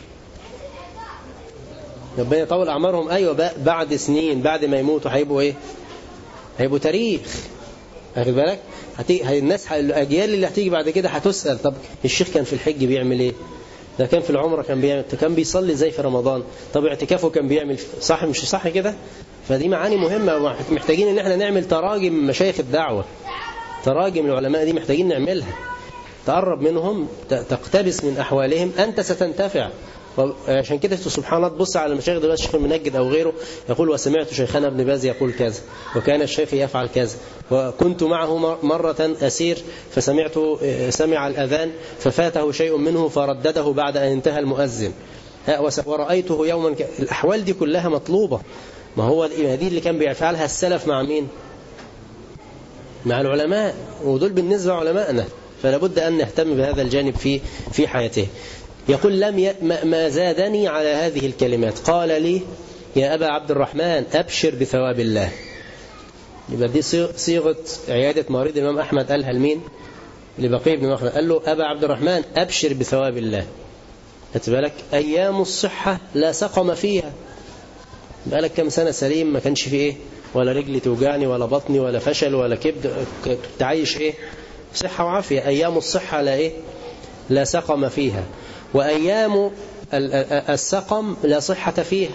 ربنا يطول أعمارهم. أيوة بعد سنين بعد ما يموتوا هيبقوا إيه؟ هيبقوا تاريخ. واخد بالك؟ الناس الأجيال اللي هتيجي بعد كده هتسأل طب الشيخ كان في الحج بيعمل إيه؟ ده كان في العمرة كان بيصلي زي في رمضان، طب اعتكافه كان بيعمل صح مش صح كده؟ فدي معاني مهمة ومحتاجين ان احنا نعمل تراجم مشايخ الدعوة، تراجم العلماء دي محتاجين نعملها، تقرب منهم تقتبس من أحوالهم، أنت ستنتفع. عشان كده سبحان الله تبص على المشايخ دلوقتي الشيخ المنجد أو غيره يقول وسمعت شيخنا ابن باز يقول كذا وكان الشيخ يفعل كذا وكنت معه مرة أسير سمع الأذان ففاته شيء منه فردده بعد أن انتهى المؤذن ورأيته يوما الأحوال دي كلها مطلوبة. ما هو دي اللي كان بيفعلها السلف مع مين؟ مع العلماء، ودول بالنسبة علماءنا، فلا بد أن نهتم بهذا الجانب في حياته. يقول ما زادني على هذه الكلمات. قال لي يا أبا عبد الرحمن أبشر بثواب الله. يبقى دي صيغة عيادة مريض الإمام أحمد قالها لمين؟ لبقي بن مخلد، قال له أبا عبد الرحمن أبشر بثواب الله. أتبالك أيام الصحة لا سقم فيها، بقالك كم سنة سليم ما كانش فيه إيه؟ ولا رجلي توجعني ولا بطني ولا فشل ولا كبد، تعيش إيه؟ صحة وعافية. أيام الصحة لا إيه؟ لا سقم فيها، وأيام السقم لا صحة فيها.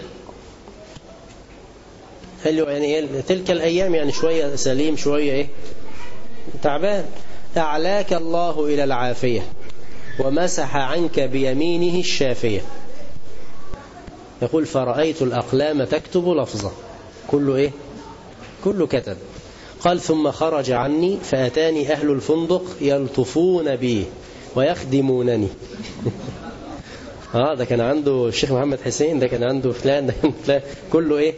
يعني تلك الأيام يعني شوية سليم شوية إيه؟ تعبان. أعلاك الله إلى العافية ومسح عنك بيمينه الشافية. يقول فرأيت الأقلام تكتب لفظة، كله إيه؟ كله كتب. قال ثم خرج عني فأتاني أهل الفندق يلطفون بي ويخدمونني. ده كان عنده الشيخ محمد حسين، ده كان عنده فلان، ده كان فلان، كله إيه؟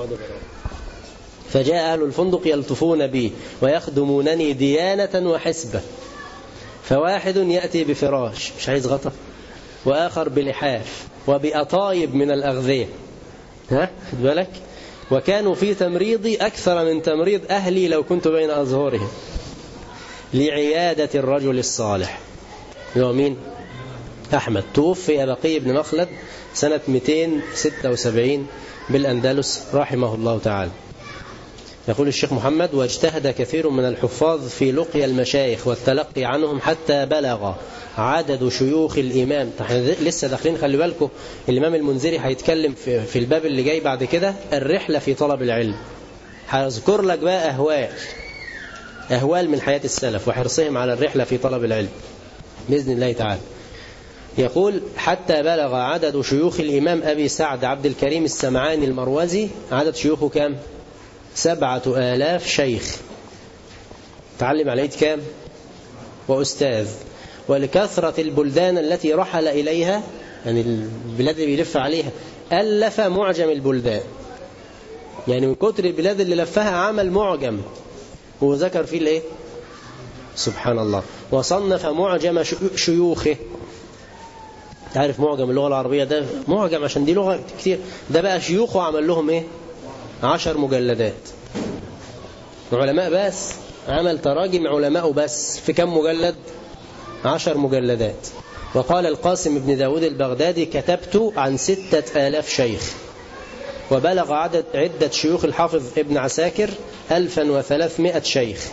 فجاء أهل الفندق يلطفون بي ويخدمونني ديانة وحسبة. فواحد يأتي بفراش مش عايز غطا، وآخر بلحاف وبأطايب من الأغذية، خد بالك؟ وكانوا في تمريضي أكثر من تمريض أهلي لو كنت بين أظهرهم لعيادة الرجل الصالح. هو مين؟ أحمد. توفي بقي بن مخلد سنة 276 بالأندلس رحمه الله تعالى. يقول الشيخ محمد واجتهد كثير من الحفاظ في لقي المشايخ والتلقي عنهم حتى بلغ عدد شيوخ الإمام. لسه داخلين، خلي بالكم الإمام المنذري هيتكلم في الباب اللي جاي بعد كده الرحلة في طلب العلم، هذكر لك بقى أهوال من حياة السلف وحرصهم على الرحلة في طلب العلم بإذن الله تعالى. يقول حتى بلغ عدد شيوخ الإمام أبي سعد عبد الكريم السمعاني المروزي، عدد شيوخه كام؟ 7000 شيخ. تعلم على يد كام؟ وأستاذ. ولكثرة البلدان التي رحل إليها، يعني البلاد اللي بيلف عليها، ألف معجم البلدان، يعني من كتر البلاد اللي لفها عمل معجم وذكر فيه الايه؟ سبحان الله. وصنف معجم شيوخه. تعرف معجم اللغة العربية ده معجم عشان دي لغة كتير، ده بقى شيوخه عمل لهم ايه؟ 10 مجلدات. علماء بس، عمل تراجم علماء بس في كم مجلد؟ 10 مجلدات. وقال القاسم بن داود البغدادي كتبت عن 6000 شيخ. وبلغ عدة شيوخ الحافظ ابن عساكر 1300 شيخ.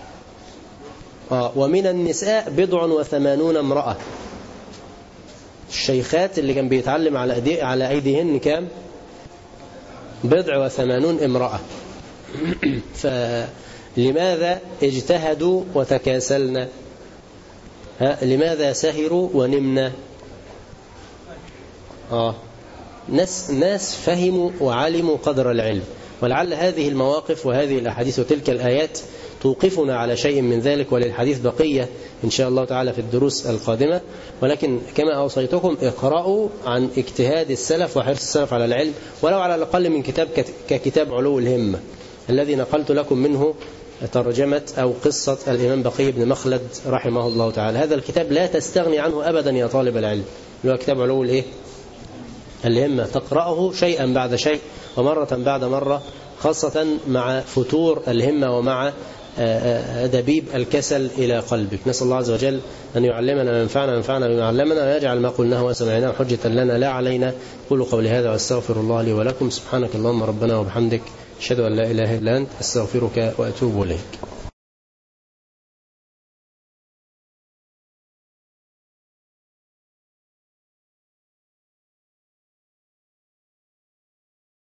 ومن النساء 87 امرأة. الشيخات اللي كان بيتعلم على أيديهن كام؟ 87 امرأة. فلماذا اجتهدوا وتكاسلنا؟ لماذا سهروا ونمنا؟ ناس فهموا وعلموا قدر العلم، ولعل هذه المواقف وهذه الأحاديث وتلك الآيات توقفنا على شيء من ذلك، وللحديث بقية إن شاء الله تعالى في الدروس القادمة. ولكن كما أوصيتكم اقرأوا عن اجتهاد السلف وحرص السلف على العلم، ولو على الأقل من كتاب ككتاب علو الهمة الذي نقلت لكم منه ترجمة أو قصة الإمام بقي بن مخلد رحمه الله تعالى. هذا الكتاب لا تستغني عنه أبدا يا طالب العلم، هو كتاب علو الهمة، تقرأه شيئا بعد شيء ومرة بعد مرة، خاصة مع فتور الهمة ومع دبيب الكسل إلى قلبك. نسأل الله عز وجل أن يعلمنا ما ينفعنا بما علمنا، ويجعل ما قلناه وسمعناه حجة لنا لا علينا. قولوا قولي هذا واستغفر الله لي ولكم. سبحانك اللهم ربنا وبحمدك، أشهد أن لا إله إلا أنت، أستغفرك وأتوب إليك.